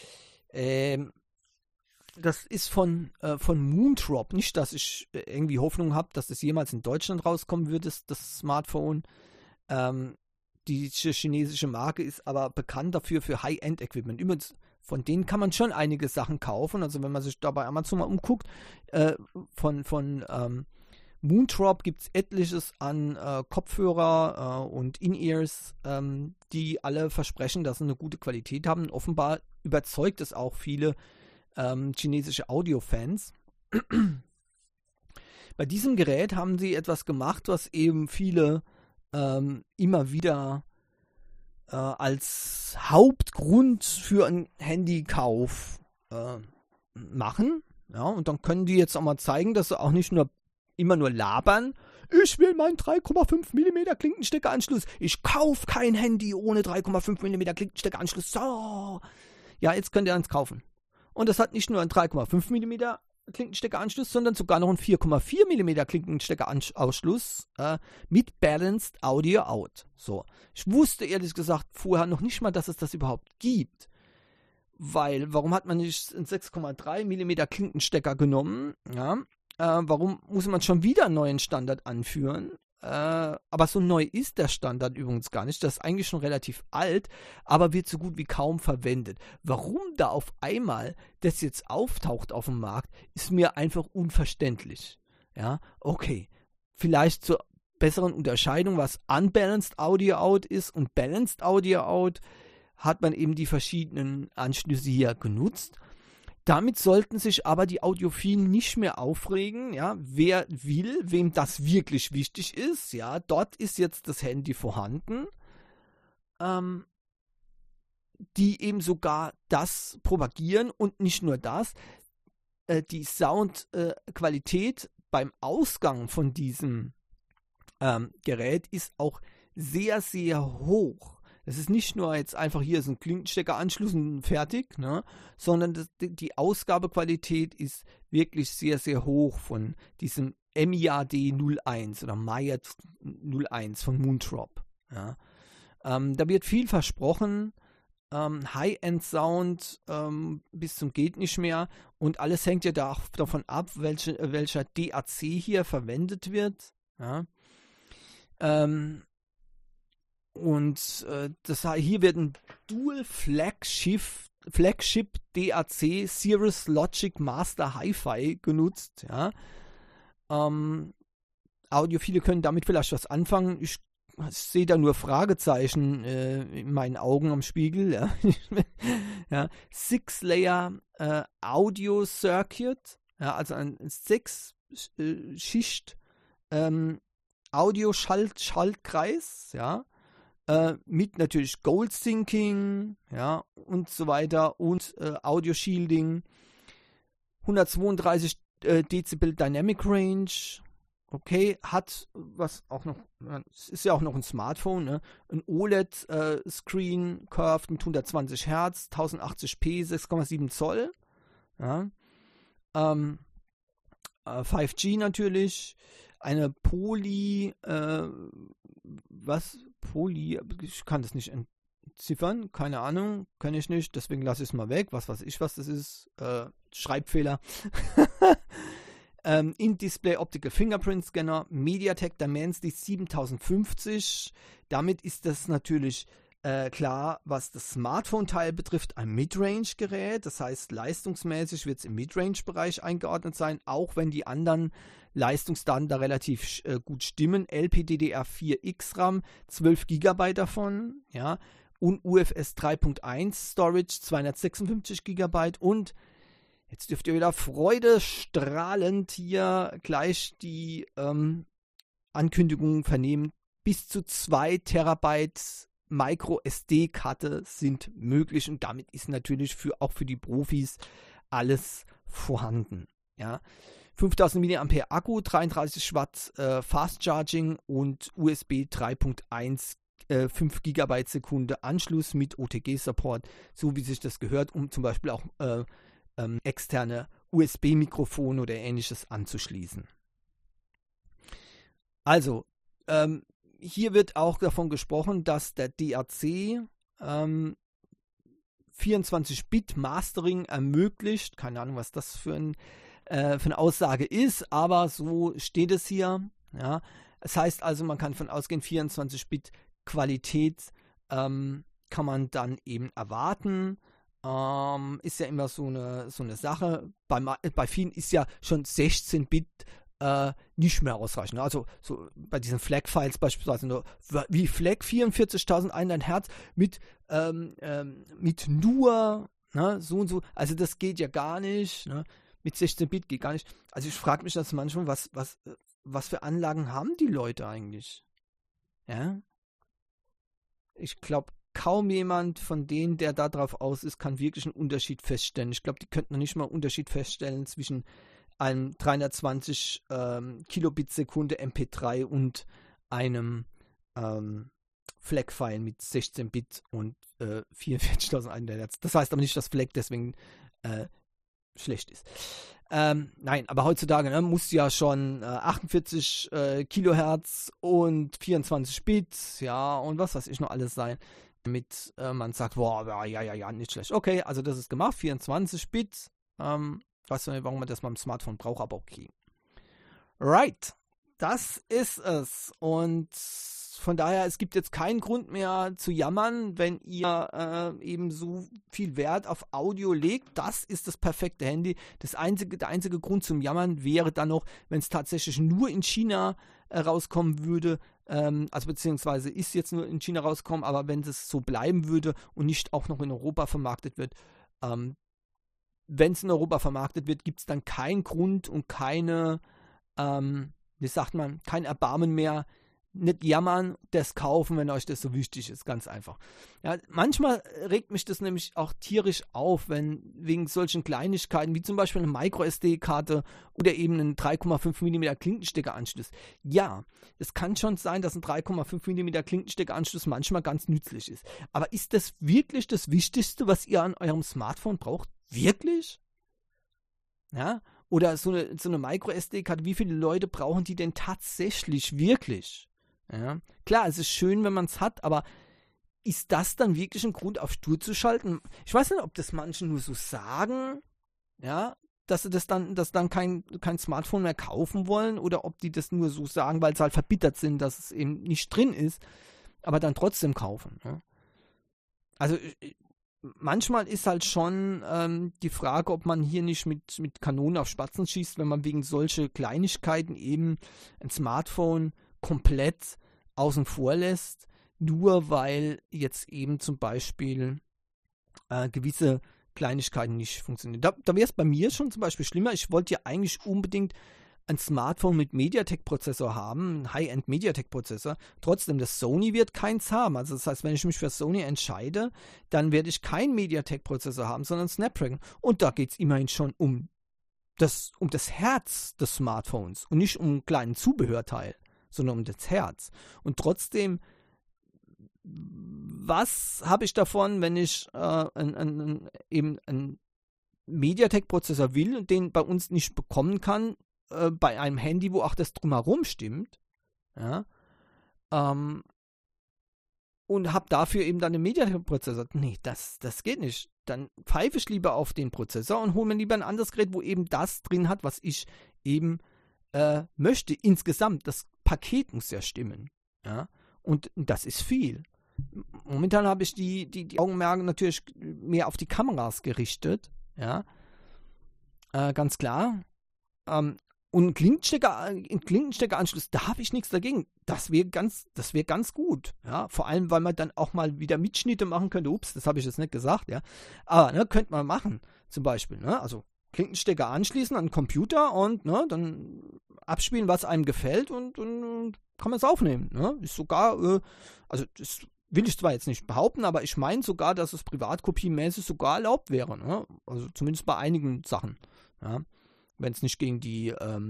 Das ist von Moondrop. Nicht, dass ich irgendwie Hoffnung habe, dass das jemals in Deutschland rauskommen wird, das Smartphone. Die chinesische Marke ist aber bekannt dafür für High-End-Equipment. Übrigens, von denen kann man schon einige Sachen kaufen. Also wenn man sich da bei Amazon mal umguckt, von Moondrop gibt es etliches an Kopfhörer und In-Ears, die alle versprechen, dass sie eine gute Qualität haben. Und offenbar überzeugt es auch viele chinesische Audio-Fans. Bei diesem Gerät haben sie etwas gemacht, was eben viele immer wieder als Hauptgrund für einen Handykauf machen. Ja, und dann können die jetzt auch mal zeigen, dass sie auch nicht nur immer nur labern. Ich will meinen 3,5 mm Klinkensteckeranschluss. Ich kaufe kein Handy ohne 3,5 mm Klinkensteckeranschluss. So. Ja, jetzt könnt ihr eins kaufen. Und das hat nicht nur einen 3,5 mm Klinkensteckeranschluss, sondern sogar noch einen 4,4 mm Klinkensteckeranschluss mit Balanced Audio Out. So. Ich wusste ehrlich gesagt vorher noch nicht mal, dass es das überhaupt gibt. Weil, warum hat man nicht einen 6,3 mm Klinkenstecker genommen? Ja. Warum muss man schon wieder einen neuen Standard anführen? Aber so neu ist der Standard übrigens gar nicht. Das ist eigentlich schon relativ alt, aber wird so gut wie kaum verwendet. Warum da auf einmal das jetzt auftaucht auf dem Markt, ist mir einfach unverständlich. Ja, okay. Vielleicht zur besseren Unterscheidung, was Unbalanced Audio Out ist und Balanced Audio Out, hat man eben die verschiedenen Anschlüsse hier genutzt. Damit sollten sich aber die Audiophilen nicht mehr aufregen, ja, wer will, wem das wirklich wichtig ist, ja, dort ist jetzt das Handy vorhanden, die eben sogar das propagieren und nicht nur das, die Soundqualität beim Ausgang von diesem Gerät ist auch sehr, sehr hoch. Es ist nicht nur jetzt einfach hier so ein Klinkensteckeranschluss und fertig, ne, sondern die Ausgabequalität ist wirklich sehr, sehr hoch von diesem MIAD 01 oder MIAD 01 von Moondrop. Ja. Da wird viel versprochen, High-End-Sound bis zum geht nicht mehr und alles hängt ja davon ab, welcher DAC hier verwendet wird. Ja. Und hier wird ein Dual Flagship DAC Cirrus Logic Master Hi-Fi genutzt. Ja. Audiophile können damit vielleicht was anfangen. Ich sehe da nur Fragezeichen in meinen Augen am Spiegel. Ja. Ja. 6-Layer Audio Circuit. Ja, also ein 6-Schicht Audio-Schaltkreis, ja, mit natürlich Gold Syncing, ja, und so weiter und Audio Shielding, 132 Dezibel Dynamic Range, okay, hat was auch noch, es ist ja auch noch ein Smartphone, ne? Ein OLED-Screen, curved mit 120 Hertz, 1080p, 6,7 Zoll, ja, 5G natürlich, eine ich kann das nicht entziffern, keine Ahnung, kann ich nicht, deswegen lasse ich es mal weg, was weiß ich, was das ist, Schreibfehler. In-Display Optical Fingerprint Scanner, MediaTek Dimensity 7050, damit ist das natürlich klar, was das Smartphone-Teil betrifft, ein Midrange-Gerät. Das heißt, leistungsmäßig wird es im Midrange-Bereich eingeordnet sein, auch wenn die anderen Leistungsdaten da relativ gut stimmen. LPDDR4X RAM, 12 GB davon, ja, und UFS 3.1 Storage, 256 GB und jetzt dürft ihr wieder freudestrahlend hier gleich die Ankündigung vernehmen, bis zu 2 Terabyte Micro-SD-Karte sind möglich und damit ist natürlich auch für die Profis alles vorhanden. Ja. 5000 mAh Akku, 33 Watt Fast Charging und USB 3.1 5 GB Sekunde Anschluss mit OTG-Support, so wie sich das gehört, um zum Beispiel auch externe USB-Mikrofone oder ähnliches anzuschließen. Also, hier wird auch davon gesprochen, dass der DAC 24-Bit Mastering ermöglicht. Keine Ahnung, was das für eine Aussage ist, aber so steht es hier. Ja. Das heißt also, man kann davon ausgehen, 24-Bit Qualität kann man dann eben erwarten. Ist ja immer so eine Sache. Bei vielen ist ja schon 16-Bit nicht mehr ausreichend. Also so bei diesen FLAC-Files beispielsweise nur, wie FLAC 44.100 Hertz mit nur so und so. Also das geht ja gar nicht. Ne? Mit 16-Bit geht gar nicht. Also ich frage mich das manchmal, was für Anlagen haben die Leute eigentlich? Ja? Ich glaube, kaum jemand von denen, der da drauf aus ist, kann wirklich einen Unterschied feststellen. Ich glaube, die könnten noch nicht mal einen Unterschied feststellen zwischen einem 320 Kilobit Sekunde MP3 und einem FLAC-File mit 16 Bit und 44.100 Hertz. Das heißt aber nicht, dass FLAC deswegen schlecht ist. Nein, aber heutzutage muss ja schon 48 Kilohertz und 24 Bit, ja, und was weiß ich noch alles sein, damit man sagt, boah, ja, nicht schlecht. Okay, also das ist gemacht, 24 Bit, weiß nicht, warum man das mal im Smartphone braucht, aber okay. Right, das ist es. Und von daher, es gibt jetzt keinen Grund mehr zu jammern, wenn ihr eben so viel Wert auf Audio legt. Das ist das perfekte Handy. Der einzige Grund zum Jammern wäre dann noch, wenn es tatsächlich nur in China rauskommen würde. Also beziehungsweise ist jetzt nur in China rauskommen, aber wenn es so bleiben würde und nicht auch noch in Europa vermarktet wird, wenn es in Europa vermarktet wird, gibt es dann keinen Grund und keine, wie sagt man, kein Erbarmen mehr. Nicht jammern, das kaufen, wenn euch das so wichtig ist, ganz einfach. Ja, manchmal regt mich das nämlich auch tierisch auf, wenn wegen solchen Kleinigkeiten, wie zum Beispiel eine Micro-SD-Karte oder eben einen 3,5 mm Klinkensteckeranschluss. Ja, es kann schon sein, dass ein 3,5 mm Klinkensteckeranschluss manchmal ganz nützlich ist. Aber ist das wirklich das Wichtigste, was ihr an eurem Smartphone braucht? Wirklich? Ja, oder so eine Micro-SD-Karte, wie viele Leute brauchen die denn tatsächlich wirklich? Ja, klar, es ist schön, wenn man es hat, aber ist das dann wirklich ein Grund, auf Stur zu schalten? Ich weiß nicht, ob das manche nur so sagen, ja, dass sie dann kein Smartphone mehr kaufen wollen oder ob die das nur so sagen, weil sie halt verbittert sind, dass es eben nicht drin ist, aber dann trotzdem kaufen. Ja? Also manchmal ist halt schon die Frage, ob man hier nicht mit Kanonen auf Spatzen schießt, wenn man wegen solche Kleinigkeiten eben ein Smartphone komplett außen vor lässt, nur weil jetzt eben zum Beispiel gewisse Kleinigkeiten nicht funktionieren. Da wäre es bei mir schon zum Beispiel schlimmer. Ich wollte ja eigentlich unbedingt ein Smartphone mit MediaTek-Prozessor haben, ein High-End MediaTek-Prozessor. Trotzdem, das Sony wird keins haben. Also das heißt, wenn ich mich für Sony entscheide, dann werde ich keinen MediaTek-Prozessor haben, sondern Snapdragon. Und da geht es immerhin schon um das Herz des Smartphones und nicht um einen kleinen Zubehörteil, sondern um das Herz. Und trotzdem, was habe ich davon, wenn ich eben einen MediaTek-Prozessor will und den bei uns nicht bekommen kann, bei einem Handy, wo auch das drumherum stimmt, ja, und habe dafür eben dann einen MediaTek-Prozessor. Nee, das geht nicht. Dann pfeife ich lieber auf den Prozessor und hole mir lieber ein anderes Gerät, wo eben das drin hat, was ich eben möchte. Insgesamt, das Paket muss ja stimmen. Ja? Und das ist viel. Momentan habe ich die Augenmerke natürlich mehr auf die Kameras gerichtet. Ja? Ganz klar. Und ein Klinkensteckeranschluss, da habe ich nichts dagegen. Das wäre ganz gut. Ja? Vor allem, weil man dann auch mal wieder Mitschnitte machen könnte. Ups, das habe ich jetzt nicht gesagt. Ja? Aber ne, könnte man machen, zum Beispiel. Ne? Also Klinkenstecker anschließen an den Computer und ne, dann abspielen, was einem gefällt und kann man es aufnehmen. Ne? Ist sogar, also das will ich zwar jetzt nicht behaupten, aber ich meine sogar, dass es privatkopiemäßig sogar erlaubt wäre. Ne? Also zumindest bei einigen Sachen. Ja? Wenn es nicht gegen die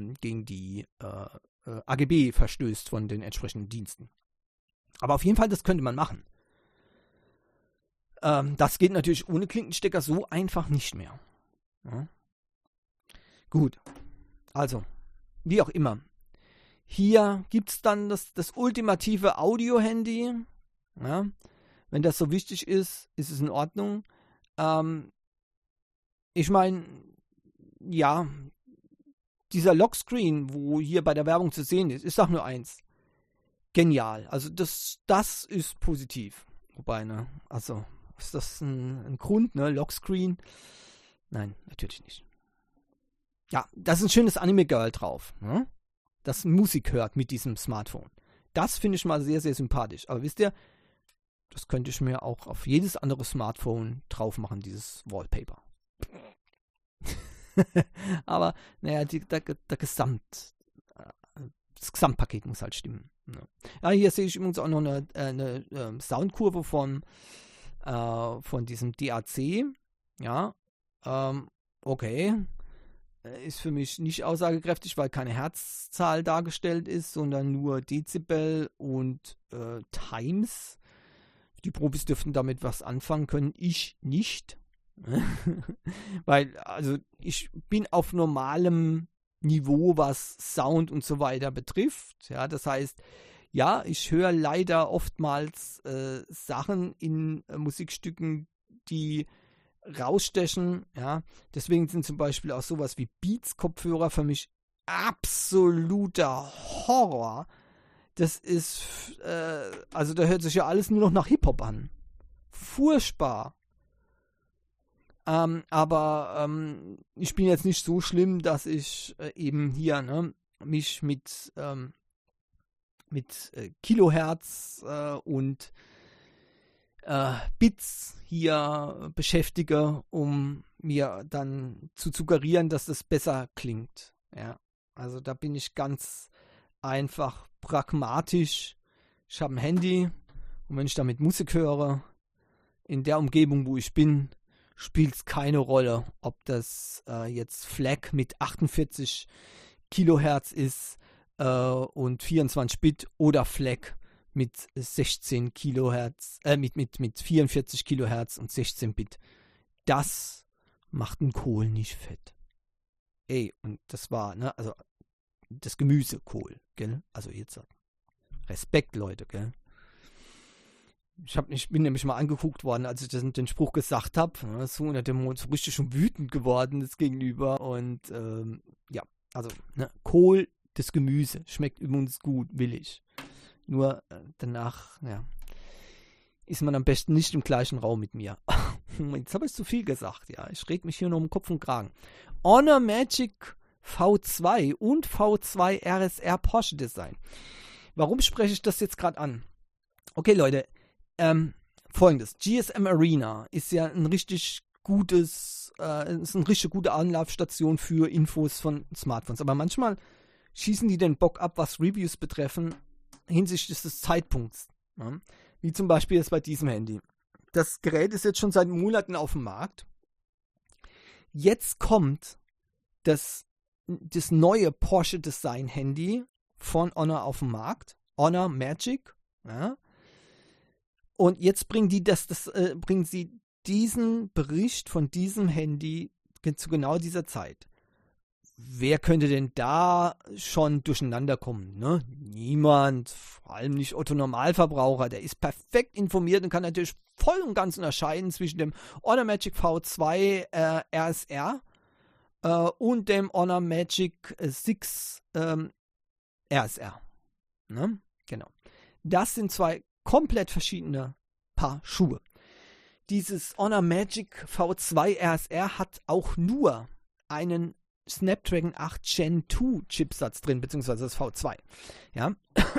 AGB verstößt von den entsprechenden Diensten. Aber auf jeden Fall, das könnte man machen. Das geht natürlich ohne Klinkenstecker so einfach nicht mehr. Ja. Gut, also, wie auch immer. Hier gibt es dann das ultimative Audio-Handy. Ja. Wenn das so wichtig ist, ist es in Ordnung. Ich meine, ja, dieser Lockscreen, wo hier bei der Werbung zu sehen ist, ich sag nur eins. Genial. Also das ist positiv. Wobei, ne, also ist das ein Grund, ne, Lockscreen? Nein, natürlich nicht. Ja, da ist ein schönes Anime-Girl drauf, ne? Das Musik hört mit diesem Smartphone. Das finde ich mal sehr, sehr sympathisch. Aber wisst ihr, das könnte ich mir auch auf jedes andere Smartphone drauf machen, dieses Wallpaper. Aber, naja, das Gesamtpaket muss halt stimmen. Ja, hier sehe ich übrigens auch noch eine Soundkurve von diesem DAC. Ja, okay. Ist für mich nicht aussagekräftig, weil keine Herzzahl dargestellt ist, sondern nur Dezibel und Times. Die Profis dürften damit was anfangen können. Ich nicht. Weil, also ich bin auf normalem Niveau, was Sound und so weiter betrifft. Ja, das heißt, ja, ich höre leider oftmals Sachen in Musikstücken, die rausstechen. Ja, deswegen sind zum Beispiel auch sowas wie Beats-Kopfhörer für mich absoluter Horror. Das ist, also da hört sich ja alles nur noch nach Hip-Hop an. Furchtbar. Aber ich bin jetzt nicht so schlimm, dass ich eben hier mich mit Kilohertz und Bits hier beschäftige, um mir dann zu suggerieren, dass das besser klingt. Ja, also da bin ich ganz einfach pragmatisch. Ich habe ein Handy und wenn ich damit Musik höre, in der Umgebung, wo ich bin, spielt es keine Rolle, ob das jetzt FLAC mit 48 Kilohertz ist und 24 Bit oder FLAC mit 16 Kilohertz, mit 44 Kilohertz und 16 Bit. Das macht einen Kohl nicht fett. Ey, und das war, ne, also das Gemüsekohl, gell? Also jetzt Respekt, Leute, gell? Ich bin nämlich mal angeguckt worden, als ich den Spruch gesagt habe. So unter dem Mond so richtig schon wütend geworden das Gegenüber. Und ja, also ne, Kohl, das Gemüse, schmeckt übrigens gut, will ich. Nur danach, ja, ist man am besten nicht im gleichen Raum mit mir. Jetzt habe ich zu viel gesagt, ja. Ich rede mich hier nur um Kopf und Kragen. Honor Magic V2 und V2 RSR Porsche Design. Warum spreche ich das jetzt gerade an? Okay, Leute, Folgendes. GSM Arena ist ja ein richtig ist eine richtig gute Anlaufstation für Infos von Smartphones. Aber manchmal schießen die den Bock ab, was Reviews betreffen, hinsichtlich des Zeitpunkts. Ja? Wie zum Beispiel jetzt bei diesem Handy. Das Gerät ist jetzt schon seit Monaten auf dem Markt. Jetzt kommt das neue Porsche Design Handy von Honor auf den Markt. Honor Magic. Ja? Und jetzt bringen sie diesen Bericht von diesem Handy zu genau dieser Zeit. Wer könnte denn da schon durcheinander kommen? Ne? Niemand, vor allem nicht Otto Normalverbraucher. Der ist perfekt informiert und kann natürlich voll und ganz unterscheiden zwischen dem Honor Magic V2 RSR und dem Honor Magic 6 RSR. Ne? Genau. Das sind zwei komplett verschiedene Paar Schuhe. Dieses Honor Magic V2 RSR hat auch nur einen Snapdragon 8 Gen 2 Chipsatz drin, beziehungsweise das V2. Ja.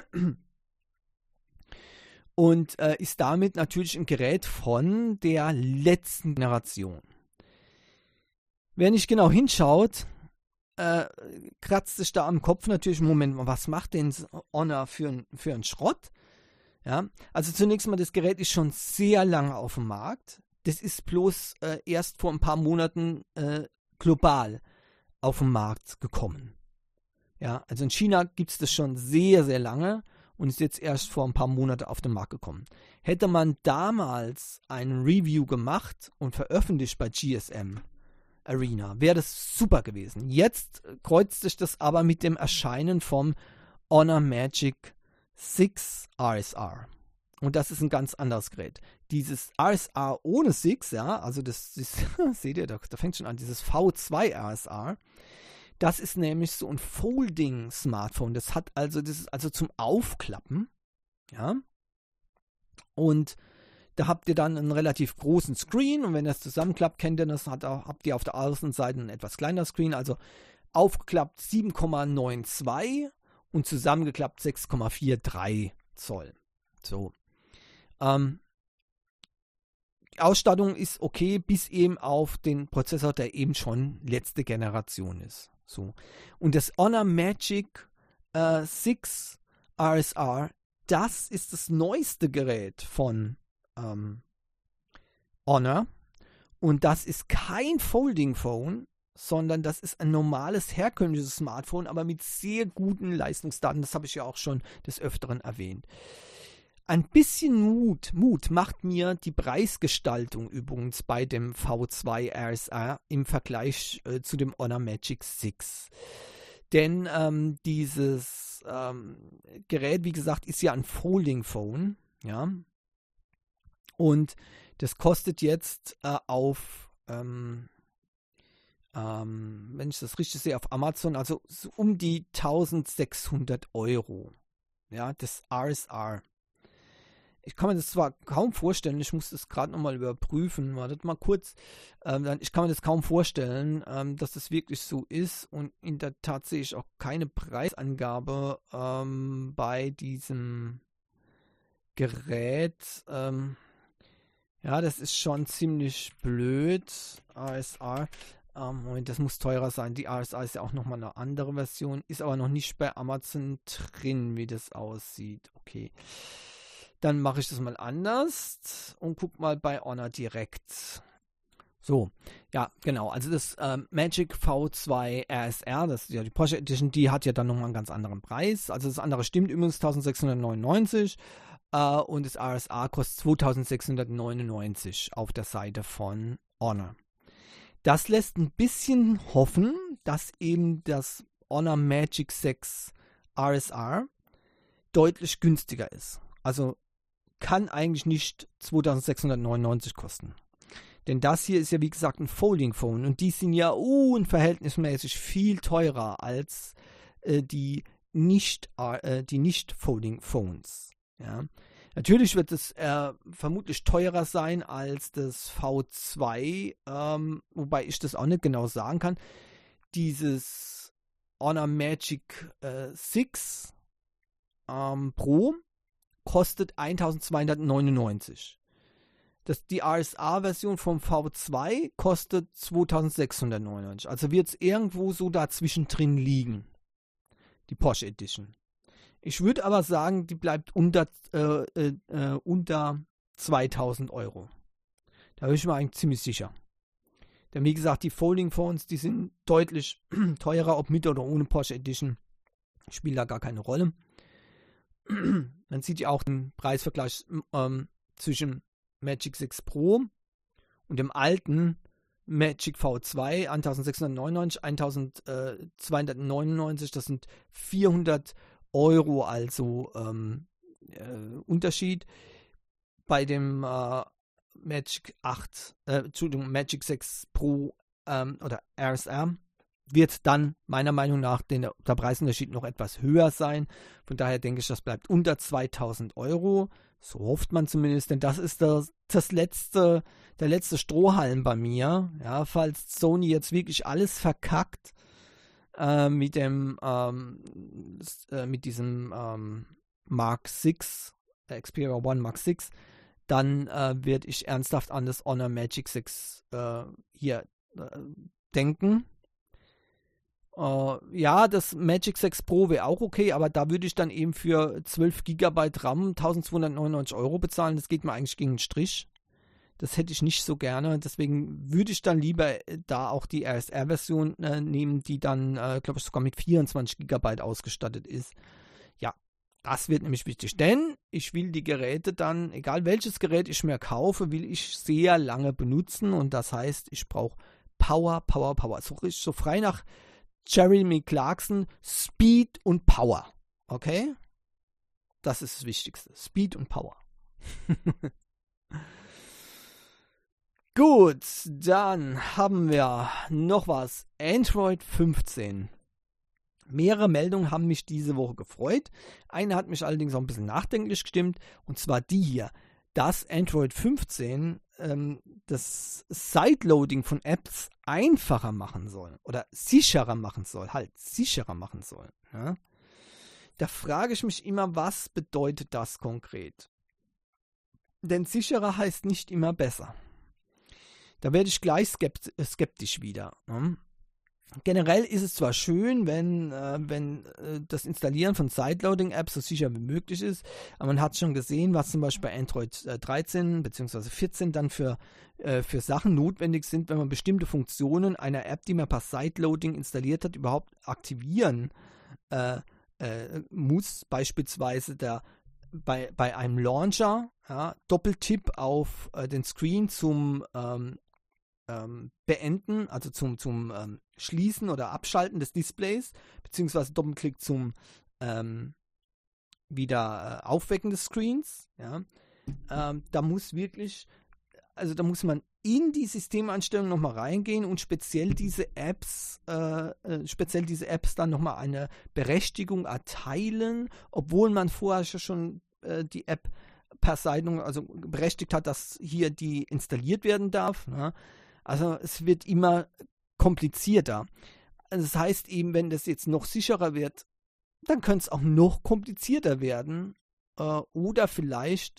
Und ist damit natürlich ein Gerät von der letzten Generation. Wer nicht genau hinschaut, kratzt sich da am Kopf natürlich, Moment mal, was macht denn Honor für einen Schrott? Ja, also zunächst mal, das Gerät ist schon sehr lange auf dem Markt. Das ist bloß erst vor ein paar Monaten global auf den Markt gekommen. Ja, also in China gibt es das schon sehr, sehr lange und ist jetzt erst vor ein paar Monaten auf den Markt gekommen. Hätte man damals ein Review gemacht und veröffentlicht bei GSM Arena, wäre das super gewesen. Jetzt kreuzt sich das aber mit dem Erscheinen vom Honor Magic 6 RSR. Und das ist ein ganz anderes Gerät. Dieses RSR ohne 6, ja, also das seht ihr, da fängt schon an, dieses V2 RSR, das ist nämlich so ein Folding-Smartphone. Das ist also zum Aufklappen, ja. Und da habt ihr dann einen relativ großen Screen und wenn das zusammenklappt, kennt ihr das, habt ihr auf der Außenseite ein etwas kleiner Screen, also aufgeklappt 7,92 und zusammengeklappt 6,43 Zoll. So. Die Ausstattung ist okay, bis eben auf den Prozessor, der eben schon letzte Generation ist. So. Und das Honor Magic 6 RSR, das ist das neueste Gerät von Honor. Und das ist kein Folding Phone, sondern das ist ein normales, herkömmliches Smartphone, aber mit sehr guten Leistungsdaten. Das habe ich ja auch schon des Öfteren erwähnt. Ein bisschen Mut macht mir die Preisgestaltung übrigens bei dem V2 RSR im Vergleich zu dem Honor Magic 6. Denn dieses Gerät, wie gesagt, ist ja ein Folding Phone, ja. Und das kostet jetzt wenn ich das richtig sehe, auf Amazon, also so um die 1.600 €. Ja, das RSR. Ich kann mir das zwar kaum vorstellen, ich muss das gerade nochmal überprüfen, wartet mal kurz. Ich kann mir das kaum vorstellen, dass das wirklich so ist und in der Tat sehe ich auch keine Preisangabe bei diesem Gerät. Ja, das ist schon ziemlich blöd. RSR. Moment, das muss teurer sein. Die RSR ist ja auch nochmal eine andere Version. Ist aber noch nicht bei Amazon drin, wie das aussieht. Okay. Dann mache ich das mal anders und gucke mal bei Honor direkt. So, ja, genau. Also das Magic V2 RSR, das ist ja die Porsche Edition, die hat ja dann nochmal einen ganz anderen Preis. Also das andere stimmt übrigens 1.699 und das RSR kostet 2.699 auf der Seite von Honor. Das lässt ein bisschen hoffen, dass eben das Honor Magic 6 RSR deutlich günstiger ist. Also kann eigentlich nicht 2.699 kosten. Denn das hier ist ja wie gesagt ein Folding Phone und die sind ja unverhältnismäßig viel teurer als die nicht Folding Phones. Ja. Natürlich wird es vermutlich teurer sein als das V2, wobei ich das auch nicht genau sagen kann. Dieses Honor Magic 6 Pro kostet 1.299. Die RSA-Version vom V2 kostet 2699. Also wird es irgendwo so dazwischen drin liegen. Die Porsche Edition. Ich würde aber sagen, die bleibt unter 2000 Euro. Da bin ich mir eigentlich ziemlich sicher. Denn wie gesagt, die Folding Phones, die sind deutlich teurer, ob mit oder ohne Porsche Edition. Spielt da gar keine Rolle. Man sieht ja auch den Preisvergleich zwischen Magic 6 Pro und dem alten Magic V2 1699, 1299, das sind 400 Euro also Unterschied. Bei dem Magic 6 Pro oder RSR wird dann meiner Meinung nach der Preisunterschied noch etwas höher sein. Von daher denke ich, das bleibt unter 2000 Euro. So hofft man zumindest, denn das ist der letzte Strohhalm bei mir. Ja, falls Sony jetzt wirklich alles verkackt mit diesem Mark 6, Xperia One Mark 6, dann werde ich ernsthaft an das Honor Magic 6 hier denken. Ja, das Magic 6 Pro wäre auch okay, aber da würde ich dann eben für 12 GB RAM 1299 Euro bezahlen. Das geht mir eigentlich gegen den Strich. Das hätte ich nicht so gerne. Deswegen würde ich dann lieber da auch die RSR-Version nehmen, die dann, glaube ich, sogar mit 24 GB ausgestattet ist. Ja, das wird nämlich wichtig, denn ich will die Geräte dann, egal welches Gerät ich mir kaufe, will ich sehr lange benutzen und das heißt, ich brauche Power. So frei nach Jeremy Clarkson, Speed und Power. Okay? Das ist das Wichtigste. Speed und Power. Gut, dann haben wir noch was. Android 15. Mehrere Meldungen haben mich diese Woche gefreut. Eine hat mich allerdings auch ein bisschen nachdenklich gestimmt. Und zwar die hier. Dass Android 15 das Sideloading von Apps einfacher machen soll. Oder sicherer machen soll. Ja? Da frage ich mich immer, was bedeutet das konkret? Denn sicherer heißt nicht immer besser. Da werde ich gleich skeptisch wieder. Ne? Generell ist es zwar schön, wenn das Installieren von Sideloading-Apps so sicher wie möglich ist, aber man hat schon gesehen, was zum Beispiel bei Android 13 bzw. 14 dann für Sachen notwendig sind, wenn man bestimmte Funktionen einer App, die man per Sideloading installiert hat, überhaupt aktivieren muss. Beispielsweise bei einem Launcher, ja, Doppeltipp auf den Screen zum Beenden, also zum Schließen oder Abschalten des Displays, beziehungsweise Doppelklick zum wieder Aufwecken des Screens. Ja. Da muss man in die Systemeinstellungen nochmal reingehen und speziell diese Apps dann nochmal eine Berechtigung erteilen, obwohl man vorher schon die App per Seite, also berechtigt hat, dass hier die installiert werden darf. Ne? Also es wird immer komplizierter. Also das heißt eben, wenn das jetzt noch sicherer wird, dann könnte es auch noch komplizierter werden oder vielleicht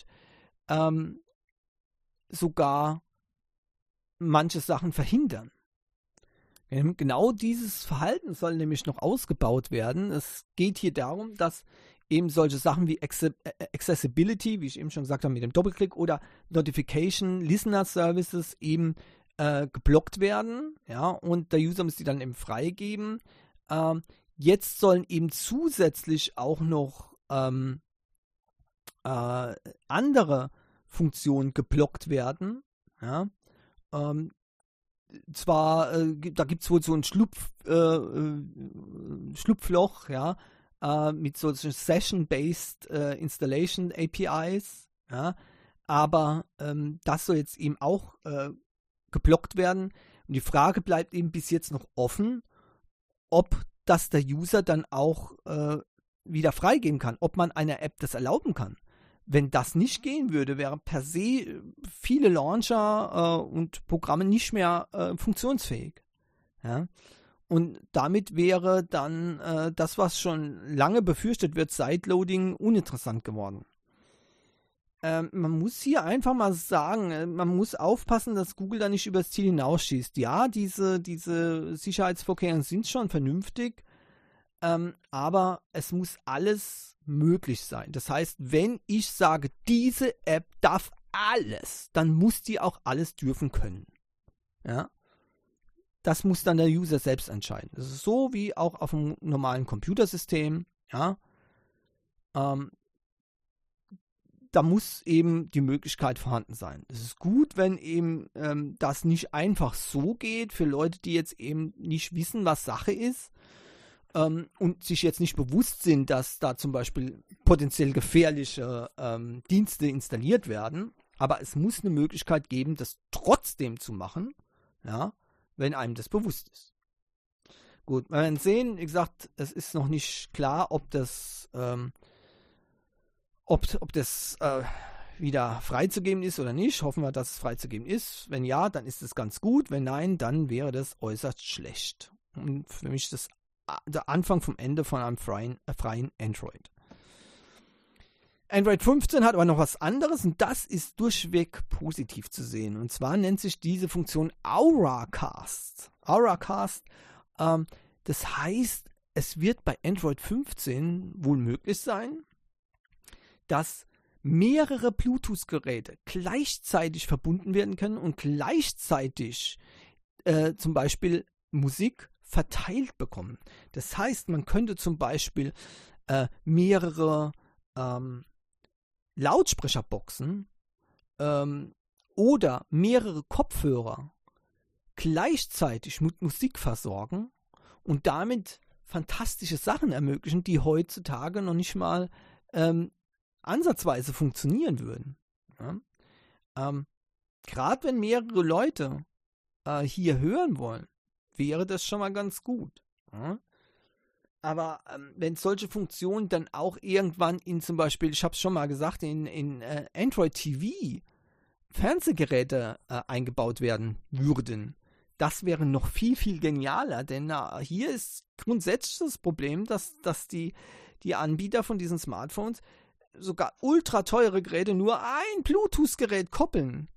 sogar manche Sachen verhindern. Genau dieses Verhalten soll nämlich noch ausgebaut werden. Es geht hier darum, dass eben solche Sachen wie Accessibility, wie ich eben schon gesagt habe, mit dem Doppelklick oder Notification, Listener Services eben geblockt werden, ja, und der User muss die dann eben freigeben. Jetzt sollen eben zusätzlich auch noch andere Funktionen geblockt werden, ja. Da gibt es wohl so ein Schlupfloch, ja, mit solchen Session-Based Installation APIs, ja, aber das soll jetzt eben auch geblockt werden. Und die Frage bleibt eben bis jetzt noch offen, ob das der User dann auch wieder freigeben kann, ob man einer App das erlauben kann. Wenn das nicht gehen würde, wären per se viele Launcher und Programme nicht mehr funktionsfähig. Ja? Und damit wäre dann das, was schon lange befürchtet wird, Sideloading, uninteressant geworden. man muss hier einfach mal sagen, man muss aufpassen, dass Google da nicht übers Ziel hinausschießt. Ja, diese Sicherheitsvorkehrungen sind schon vernünftig, aber es muss alles möglich sein. Das heißt, wenn ich sage, diese App darf alles, dann muss die auch alles dürfen können. Ja? Das muss dann der User selbst entscheiden. Das ist so wie auch auf einem normalen Computersystem. Ja? Da muss eben die Möglichkeit vorhanden sein. Es ist gut, wenn eben das nicht einfach so geht für Leute, die jetzt eben nicht wissen, was Sache ist und sich jetzt nicht bewusst sind, dass da zum Beispiel potenziell gefährliche Dienste installiert werden. Aber es muss eine Möglichkeit geben, das trotzdem zu machen, ja, wenn einem das bewusst ist. Gut, wir werden sehen, wie gesagt, es ist noch nicht klar, ob das wieder freizugeben ist oder nicht. Hoffen wir, dass es freizugeben ist. Wenn ja, dann ist es ganz gut. Wenn nein, dann wäre das äußerst schlecht. Und für mich ist das der Anfang vom Ende von einem freien Android. Android 15 hat aber noch was anderes und das ist durchweg positiv zu sehen. Und zwar nennt sich diese Funktion Auracast. Auracast, das heißt, es wird bei Android 15 wohl möglich sein, dass mehrere Bluetooth-Geräte gleichzeitig verbunden werden können und gleichzeitig zum Beispiel Musik verteilt bekommen. Das heißt, man könnte zum Beispiel mehrere Lautsprecherboxen oder mehrere Kopfhörer gleichzeitig mit Musik versorgen und damit fantastische Sachen ermöglichen, die heutzutage noch nicht mal ansatzweise funktionieren würden. Ja? Gerade wenn mehrere Leute hier hören wollen, wäre das schon mal ganz gut. Ja? Aber wenn solche Funktionen dann auch irgendwann in zum Beispiel, ich habe es schon mal gesagt, in Android TV Fernsehgeräte eingebaut werden würden, das wäre noch viel, viel genialer, denn hier ist grundsätzlich das Problem, dass die Anbieter von diesen Smartphones sogar ultra teure Geräte nur ein Bluetooth-Gerät koppeln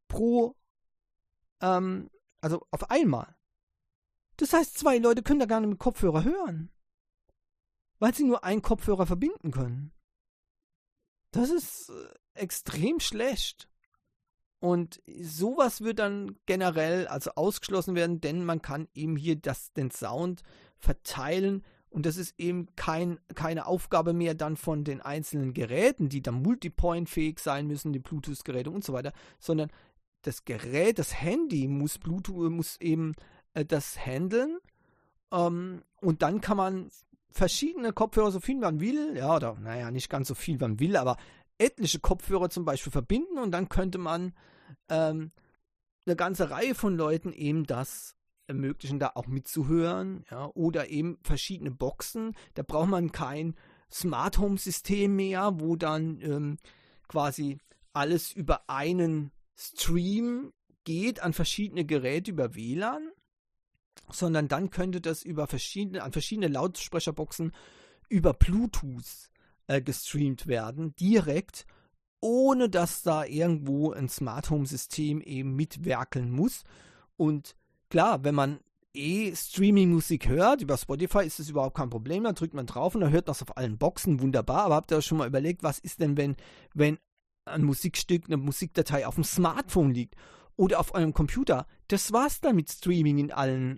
also auf einmal. Das heißt, 2 Leute können da gar nicht mit Kopfhörer hören, weil sie nur einen Kopfhörer verbinden können. Das ist extrem schlecht. Und sowas wird dann generell also ausgeschlossen werden, denn man kann eben hier den Sound verteilen und das ist eben keine Aufgabe mehr dann von den einzelnen Geräten, die dann multipoint-fähig sein müssen, die Bluetooth-Geräte und so weiter, sondern das Gerät, das Handy muss eben das handeln und dann kann man verschiedene Kopfhörer, so viel man will, ja, oder naja, nicht ganz so viel man will, aber etliche Kopfhörer zum Beispiel verbinden und dann könnte man eine ganze Reihe von Leuten eben das ermöglichen, da auch mitzuhören, ja, oder eben verschiedene Boxen. Da braucht man kein Smart Home System mehr, wo dann quasi alles über einen Stream geht an verschiedene Geräte über WLAN, sondern dann könnte das an verschiedene Lautsprecherboxen über Bluetooth gestreamt werden, direkt, ohne dass da irgendwo ein Smart Home System eben mitwerkeln muss. Und klar, wenn man Streaming-Musik hört, über Spotify ist das überhaupt kein Problem, da drückt man drauf und dann hört das auf allen Boxen, wunderbar, aber habt ihr euch schon mal überlegt, was ist denn, wenn ein Musikstück, eine Musikdatei auf dem Smartphone liegt oder auf eurem Computer? Das war's dann mit Streaming in allen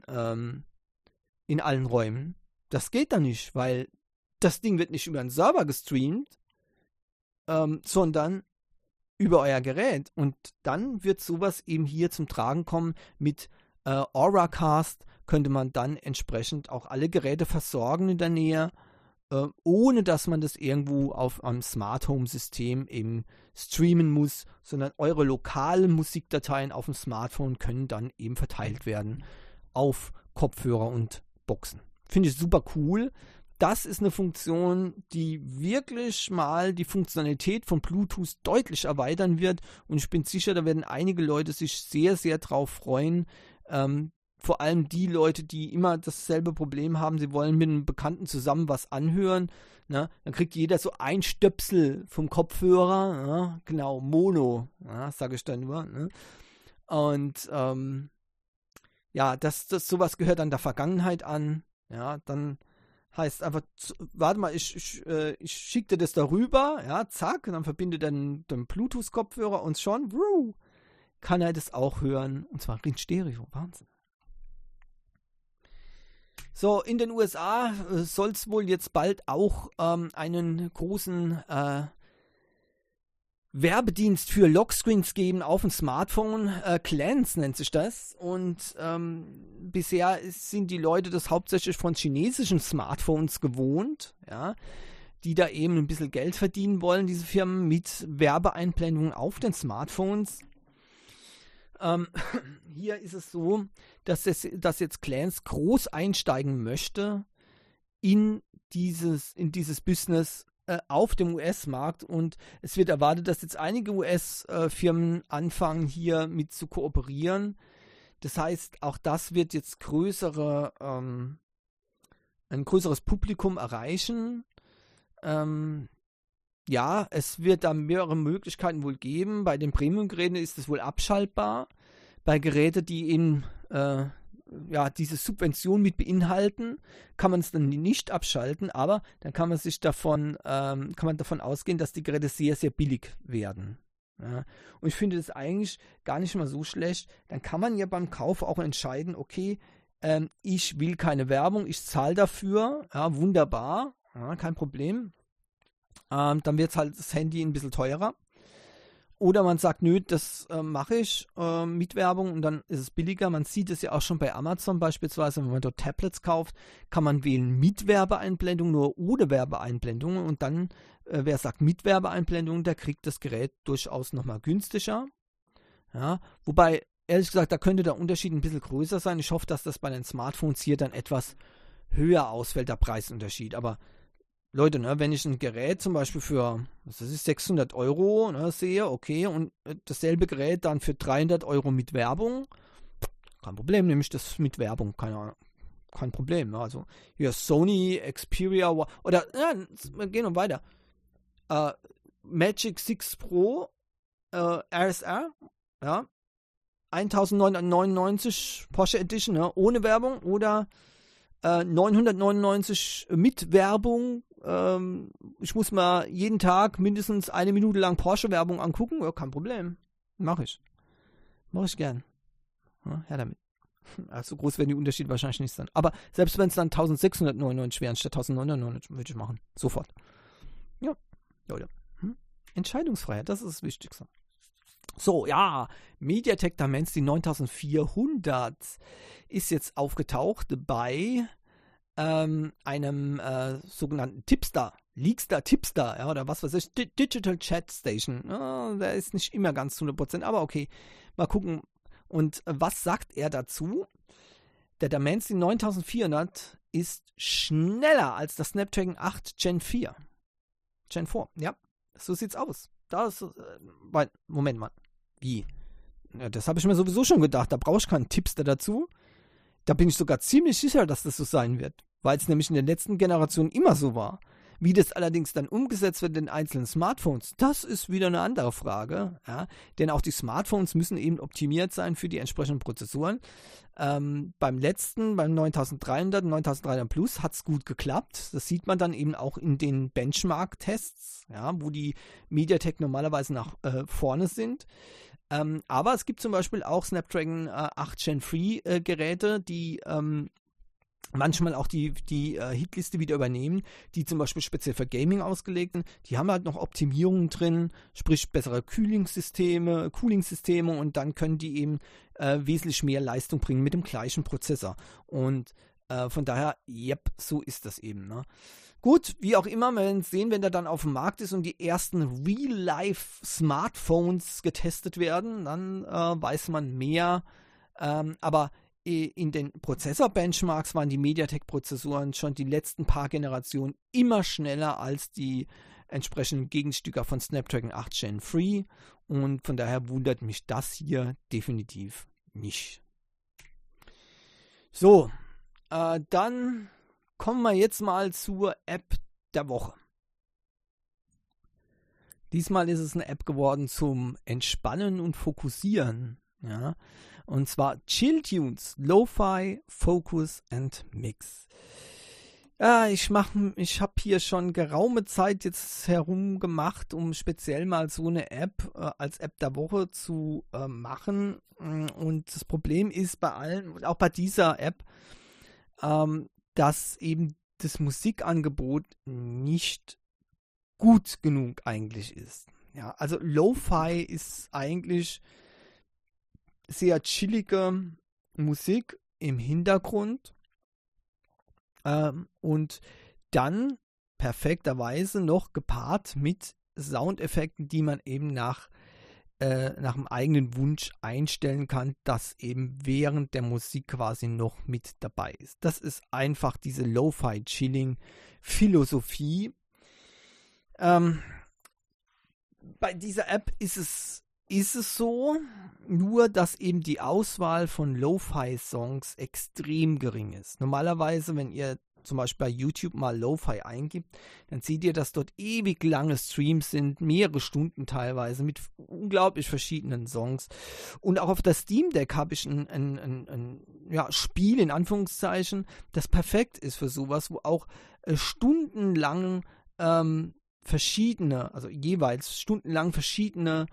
Räumen. Das geht dann nicht, weil das Ding wird nicht über einen Server gestreamt, sondern über euer Gerät. Und dann wird sowas eben hier zum Tragen kommen. Mit Auracast könnte man dann entsprechend auch alle Geräte versorgen in der Nähe, ohne dass man das irgendwo auf einem Smart Home System eben streamen muss, sondern eure lokalen Musikdateien auf dem Smartphone können dann eben verteilt werden auf Kopfhörer und Boxen. Finde ich super cool. Das ist eine Funktion, die wirklich mal die Funktionalität von Bluetooth deutlich erweitern wird und ich bin sicher, da werden einige Leute sich sehr, sehr drauf freuen. Vor allem die Leute, die immer dasselbe Problem haben, sie wollen mit einem Bekannten zusammen was anhören, Ne? Dann kriegt jeder so ein Stöpsel vom Kopfhörer, ja? Genau, Mono, ja, sage ich dann nur. Ne? Und ja, sowas gehört dann der Vergangenheit an. Ja, dann heißt einfach, warte mal, ich schicke dir das darüber, ja, zack, und dann verbindet dann den Bluetooth-Kopfhörer und schon, kann er das auch hören. Und zwar in Stereo, Wahnsinn. So, in den USA soll es wohl jetzt bald auch einen großen Werbedienst für Lockscreens geben auf dem Smartphone. Clans nennt sich das. Und bisher sind die Leute das hauptsächlich von chinesischen Smartphones gewohnt, ja, die da eben ein bisschen Geld verdienen wollen, diese Firmen, mit Werbeeinblendungen auf den Smartphones. Hier ist es so, dass jetzt Clans groß einsteigen möchte in dieses Business auf dem US-Markt, und es wird erwartet, dass jetzt einige US-Firmen anfangen, hier mit zu kooperieren. Das heißt, auch das wird jetzt ein größeres Publikum erreichen. Ja, es wird da mehrere Möglichkeiten wohl geben. Bei den Premium-Geräten ist es wohl abschaltbar. Bei Geräten, die eben diese Subvention mit beinhalten, kann man es dann nicht abschalten, aber dann kann man davon ausgehen, dass die Geräte sehr, sehr billig werden. Ja. Und ich finde das eigentlich gar nicht mal so schlecht. Dann kann man ja beim Kauf auch entscheiden, okay, ich will keine Werbung, ich zahle dafür, ja, wunderbar, ja, kein Problem. Dann wird halt das Handy ein bisschen teurer. Oder man sagt, nö, das mache ich mit Werbung, und dann ist es billiger. Man sieht es ja auch schon bei Amazon beispielsweise, wenn man dort Tablets kauft, kann man wählen mit Werbeeinblendung, nur ohne Werbeeinblendung. Und dann, wer sagt mit Werbeeinblendung, der kriegt das Gerät durchaus nochmal günstiger. Ja, wobei, ehrlich gesagt, da könnte der Unterschied ein bisschen größer sein. Ich hoffe, dass das bei den Smartphones hier dann etwas höher ausfällt, der Preisunterschied. Aber Leute, ne, wenn ich ein Gerät zum Beispiel für, was ist 600 Euro, ne, sehe, okay, und dasselbe Gerät dann für 300 Euro mit Werbung, kein Problem, nehme ich das mit Werbung, kein Problem. Ne? Also hier Sony, Xperia, oder, ja, wir gehen noch weiter. Magic 6 Pro RSR, ja, 1999 Porsche Edition, ne, ohne Werbung, oder 999 mit Werbung. Ich muss mal jeden Tag mindestens 1 Minute lang Porsche-Werbung angucken. Ja, kein Problem. Mache ich. Mache ich gern. Ja, her damit. Also groß werden die Unterschiede wahrscheinlich nicht sein. Aber selbst wenn es dann 1699 wären statt 1999, würde ich machen. Sofort. Ja, Leute. Entscheidungsfreiheit, das ist das Wichtigste. So, ja, MediaTek Dimensity 9400 ist jetzt aufgetaucht bei einem sogenannten Tipster, Leakstar, ja, oder was weiß ich, Digital Chat Station. Der ist nicht immer ganz zu 100%, aber okay, mal gucken. Und was sagt er dazu? Der Dimensity 9400 ist schneller als das Snapdragon 8 Gen 4. Gen 4, ja, so sieht's aus. Moment mal, wie? Ja, das habe ich mir sowieso schon gedacht, da brauche ich keinen Tipster dazu. Da bin ich sogar ziemlich sicher, dass das so sein wird, weil es nämlich in den letzten Generationen immer so war. Wie das allerdings dann umgesetzt wird in den einzelnen Smartphones, das ist wieder eine andere Frage. Ja? Denn auch die Smartphones müssen eben optimiert sein für die entsprechenden Prozessoren. Beim 9300 Plus hat es gut geklappt. Das sieht man dann eben auch in den Benchmark-Tests, ja, wo die MediaTek normalerweise nach vorne sind. Aber es gibt zum Beispiel auch Snapdragon 8 Gen 3 Geräte, die manchmal auch die Hitliste wieder übernehmen, die zum Beispiel speziell für Gaming ausgelegt sind. Die haben halt noch Optimierungen drin, sprich bessere Cooling-Systeme, und dann können die eben wesentlich mehr Leistung bringen mit dem gleichen Prozessor. Und von daher, so ist das eben. Ne? Gut, wie auch immer, wir werden sehen, wenn der dann auf dem Markt ist und die ersten Real-Life-Smartphones getestet werden, dann weiß man mehr. Aber in den Prozessor-Benchmarks waren die MediaTek-Prozessoren schon die letzten paar Generationen immer schneller als die entsprechenden Gegenstücker von Snapdragon 8 Gen 3. Und von daher wundert mich das hier definitiv nicht. So, dann kommen wir jetzt mal zur App der Woche. Diesmal ist es eine App geworden zum Entspannen und Fokussieren. Ja? Und zwar Chill Tunes, Lo-Fi, Focus and Mix. Ja, ich habe hier schon geraume Zeit jetzt herumgemacht, um speziell mal so eine App als App der Woche zu machen. Und das Problem ist bei allen, auch bei dieser App, dass eben das Musikangebot nicht gut genug eigentlich ist. Ja, also Lo-Fi ist eigentlich sehr chillige Musik im Hintergrund. Und dann perfekterweise noch gepaart mit Soundeffekten, die man eben nach dem eigenen Wunsch einstellen kann, dass eben während der Musik quasi noch mit dabei ist. Das ist einfach diese Lo-Fi-Chilling-Philosophie. Bei dieser App ist es so, nur dass eben die Auswahl von Lo-Fi-Songs extrem gering ist. Normalerweise, wenn ihr zum Beispiel bei YouTube mal Lo-Fi eingibt, dann seht ihr, dass dort ewig lange Streams sind, mehrere Stunden teilweise, mit unglaublich verschiedenen Songs. Und auch auf der Steam Deck habe ich ein Spiel, in Anführungszeichen, das perfekt ist für sowas, wo auch stundenlang jeweils stundenlang verschiedene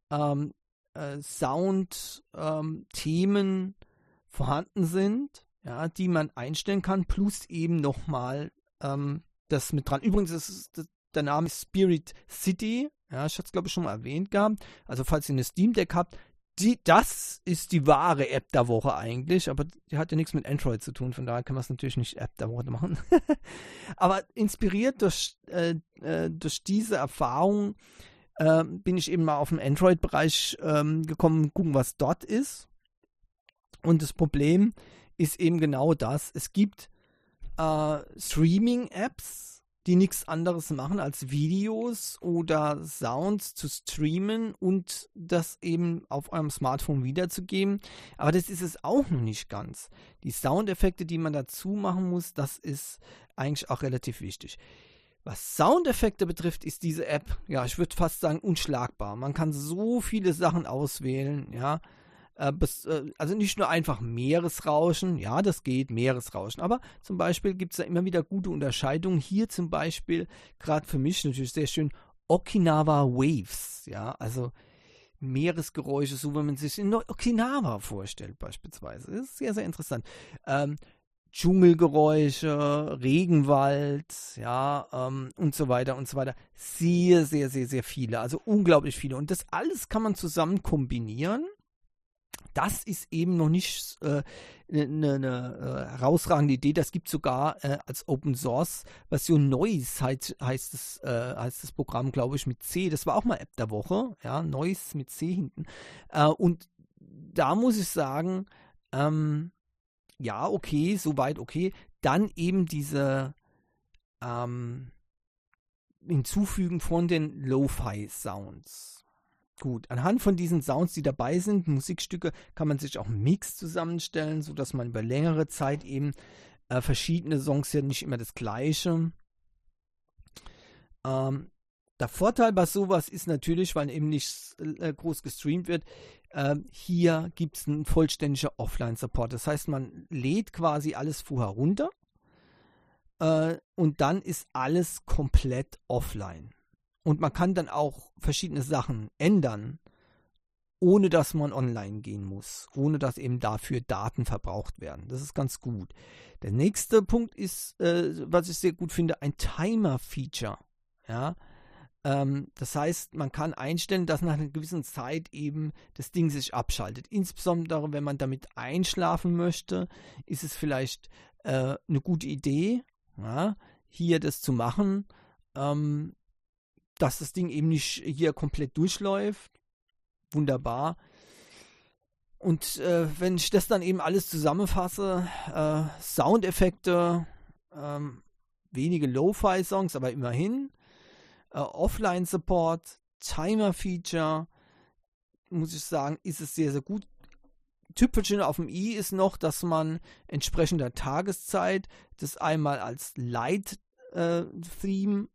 Sound-Themen vorhanden sind, ja, die man einstellen kann, plus eben nochmal das mit dran. Übrigens, der Name ist Spirit City, ja, ich hatte es glaube ich schon mal erwähnt gehabt, also falls ihr eine Steam Deck habt, das ist die wahre App der Woche eigentlich, aber die hat ja nichts mit Android zu tun, von daher kann man es natürlich nicht App der Woche machen. Aber inspiriert durch diese Erfahrung bin ich eben mal auf den Android-Bereich gekommen, gucken, was dort ist. Und das Problem ist eben genau das. Es gibt Streaming-Apps, die nichts anderes machen, als Videos oder Sounds zu streamen und das eben auf eurem Smartphone wiederzugeben. Aber das ist es auch noch nicht ganz. Die Soundeffekte, die man dazu machen muss, das ist eigentlich auch relativ wichtig. Was Soundeffekte betrifft, ist diese App, ja, ich würde fast sagen, unschlagbar. Man kann so viele Sachen auswählen, ja. Also nicht nur einfach Meeresrauschen, ja, das geht, Meeresrauschen, aber zum Beispiel gibt es da immer wieder gute Unterscheidungen. Hier zum Beispiel, gerade für mich natürlich sehr schön, Okinawa Waves, ja, also Meeresgeräusche, so wie man sich in Okinawa vorstellt beispielsweise. Das ist sehr, sehr interessant. Dschungelgeräusche, Regenwald, ja, und so weiter und so weiter. Sehr, sehr, sehr, sehr viele, also unglaublich viele. Und das alles kann man zusammen kombinieren. Das ist eben noch nicht eine herausragende Idee. Das gibt es sogar als Open Source Version Noise heißt das Programm, glaube ich, mit C. Das war auch mal App der Woche, ja, Noise mit C hinten. Und da muss ich sagen, ja, okay, soweit okay. Dann eben diese Hinzufügen von den Lo-Fi-Sounds. Gut, anhand von diesen Sounds, die dabei sind, Musikstücke, kann man sich auch einen Mix zusammenstellen, sodass man über längere Zeit eben verschiedene Songs, ja nicht immer das gleiche. Der Vorteil bei sowas ist natürlich, weil eben nicht groß gestreamt wird, hier gibt es einen vollständigen Offline-Support. Das heißt, man lädt quasi alles vorher runter und dann ist alles komplett offline. Und man kann dann auch verschiedene Sachen ändern, ohne dass man online gehen muss, ohne dass eben dafür Daten verbraucht werden. Das ist ganz gut. Der nächste Punkt ist, was ich sehr gut finde, ein Timer-Feature. Ja? Das heißt, man kann einstellen, dass nach einer gewissen Zeit eben das Ding sich abschaltet. Insbesondere, wenn man damit einschlafen möchte, ist es vielleicht eine gute Idee, ja, hier das zu machen, dass das Ding eben nicht hier komplett durchläuft. Wunderbar. Und wenn ich das dann eben alles zusammenfasse, Soundeffekte, wenige Lo-Fi-Songs, aber immerhin, Offline-Support, Timer-Feature, muss ich sagen, ist es sehr, sehr gut. Tüpfelchen auf dem i ist noch, dass man entsprechend der Tageszeit das einmal als Light Theme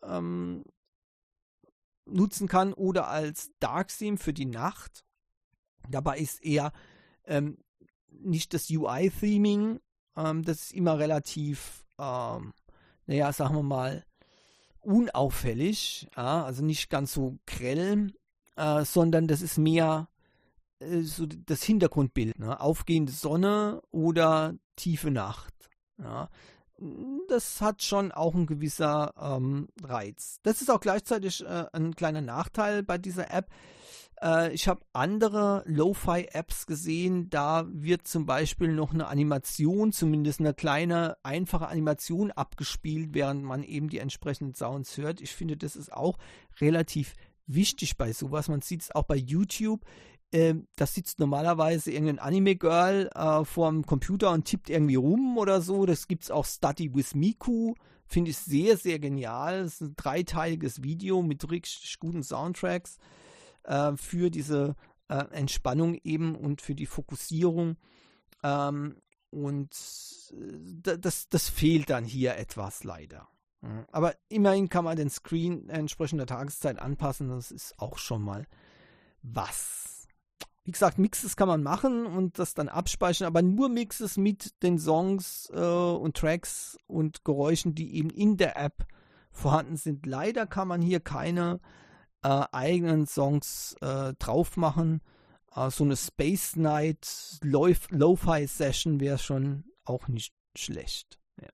nutzen kann oder als Dark Theme für die Nacht. Dabei ist eher nicht das UI-Theming, das ist immer relativ, sagen wir mal, unauffällig, also nicht ganz so grell, sondern das ist mehr so das Hintergrundbild, ne? Aufgehende Sonne oder tiefe Nacht. Ja. Das hat schon auch ein gewisser Reiz. Das ist auch gleichzeitig ein kleiner Nachteil bei dieser App. Ich habe andere Lo-Fi-Apps gesehen, da wird zum Beispiel noch eine Animation, zumindest eine kleine, einfache Animation abgespielt, während man eben die entsprechenden Sounds hört. Ich finde, das ist auch relativ wichtig bei sowas. Man sieht es auch bei YouTube. Da sitzt normalerweise irgendein Anime-Girl vorm Computer und tippt irgendwie rum oder so. Das gibt es auch Study with Miku. Finde ich sehr, sehr genial. Das ist ein 3-teiliges Video mit richtig guten Soundtracks für diese Entspannung eben und für die Fokussierung. Und das fehlt dann hier etwas leider. Aber immerhin kann man den Screen entsprechend der Tageszeit anpassen. Das ist auch schon mal was. Wie gesagt, Mixes kann man machen und das dann abspeichern, aber nur Mixes mit den Songs und Tracks und Geräuschen, die eben in der App vorhanden sind. Leider kann man hier keine eigenen Songs drauf machen. So eine Space Night Lo-Fi Session wäre schon auch nicht schlecht. Ja.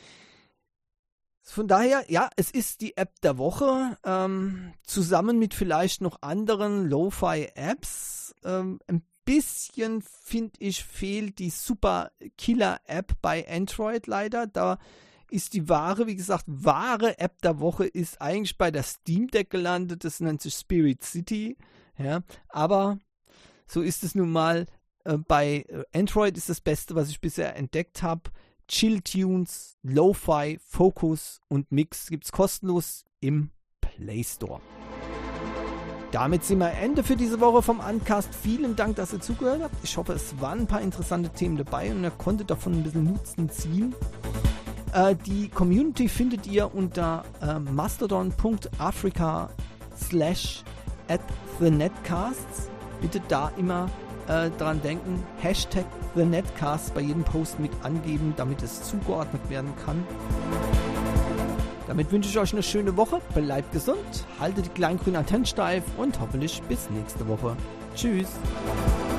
Von daher, ja, es ist die App der Woche, zusammen mit vielleicht noch anderen Lo-Fi-Apps. Ein bisschen, finde ich, fehlt die Super Killer App bei Android leider. Da ist die wahre App der Woche ist eigentlich bei der Steam Deck gelandet. Das nennt sich Spirit City. Ja, aber so ist es nun mal. Bei Android ist das Beste, was ich bisher entdeckt habe. Chill Tunes, Lo-Fi, Focus und Mix gibt es kostenlos im Play Store. Damit sind wir am Ende für diese Woche vom Uncast. Vielen Dank, dass ihr zugehört habt. Ich hoffe, es waren ein paar interessante Themen dabei und ihr konntet davon ein bisschen Nutzen ziehen. Die Community findet ihr unter mastodon.africa/@thenetcasts. Bitte da immer dran denken, #TheNetcast bei jedem Post mit angeben, damit es zugeordnet werden kann. Damit wünsche ich euch eine schöne Woche, bleibt gesund, haltet die kleinen grünen Antennen steif und hoffentlich bis nächste Woche. Tschüss!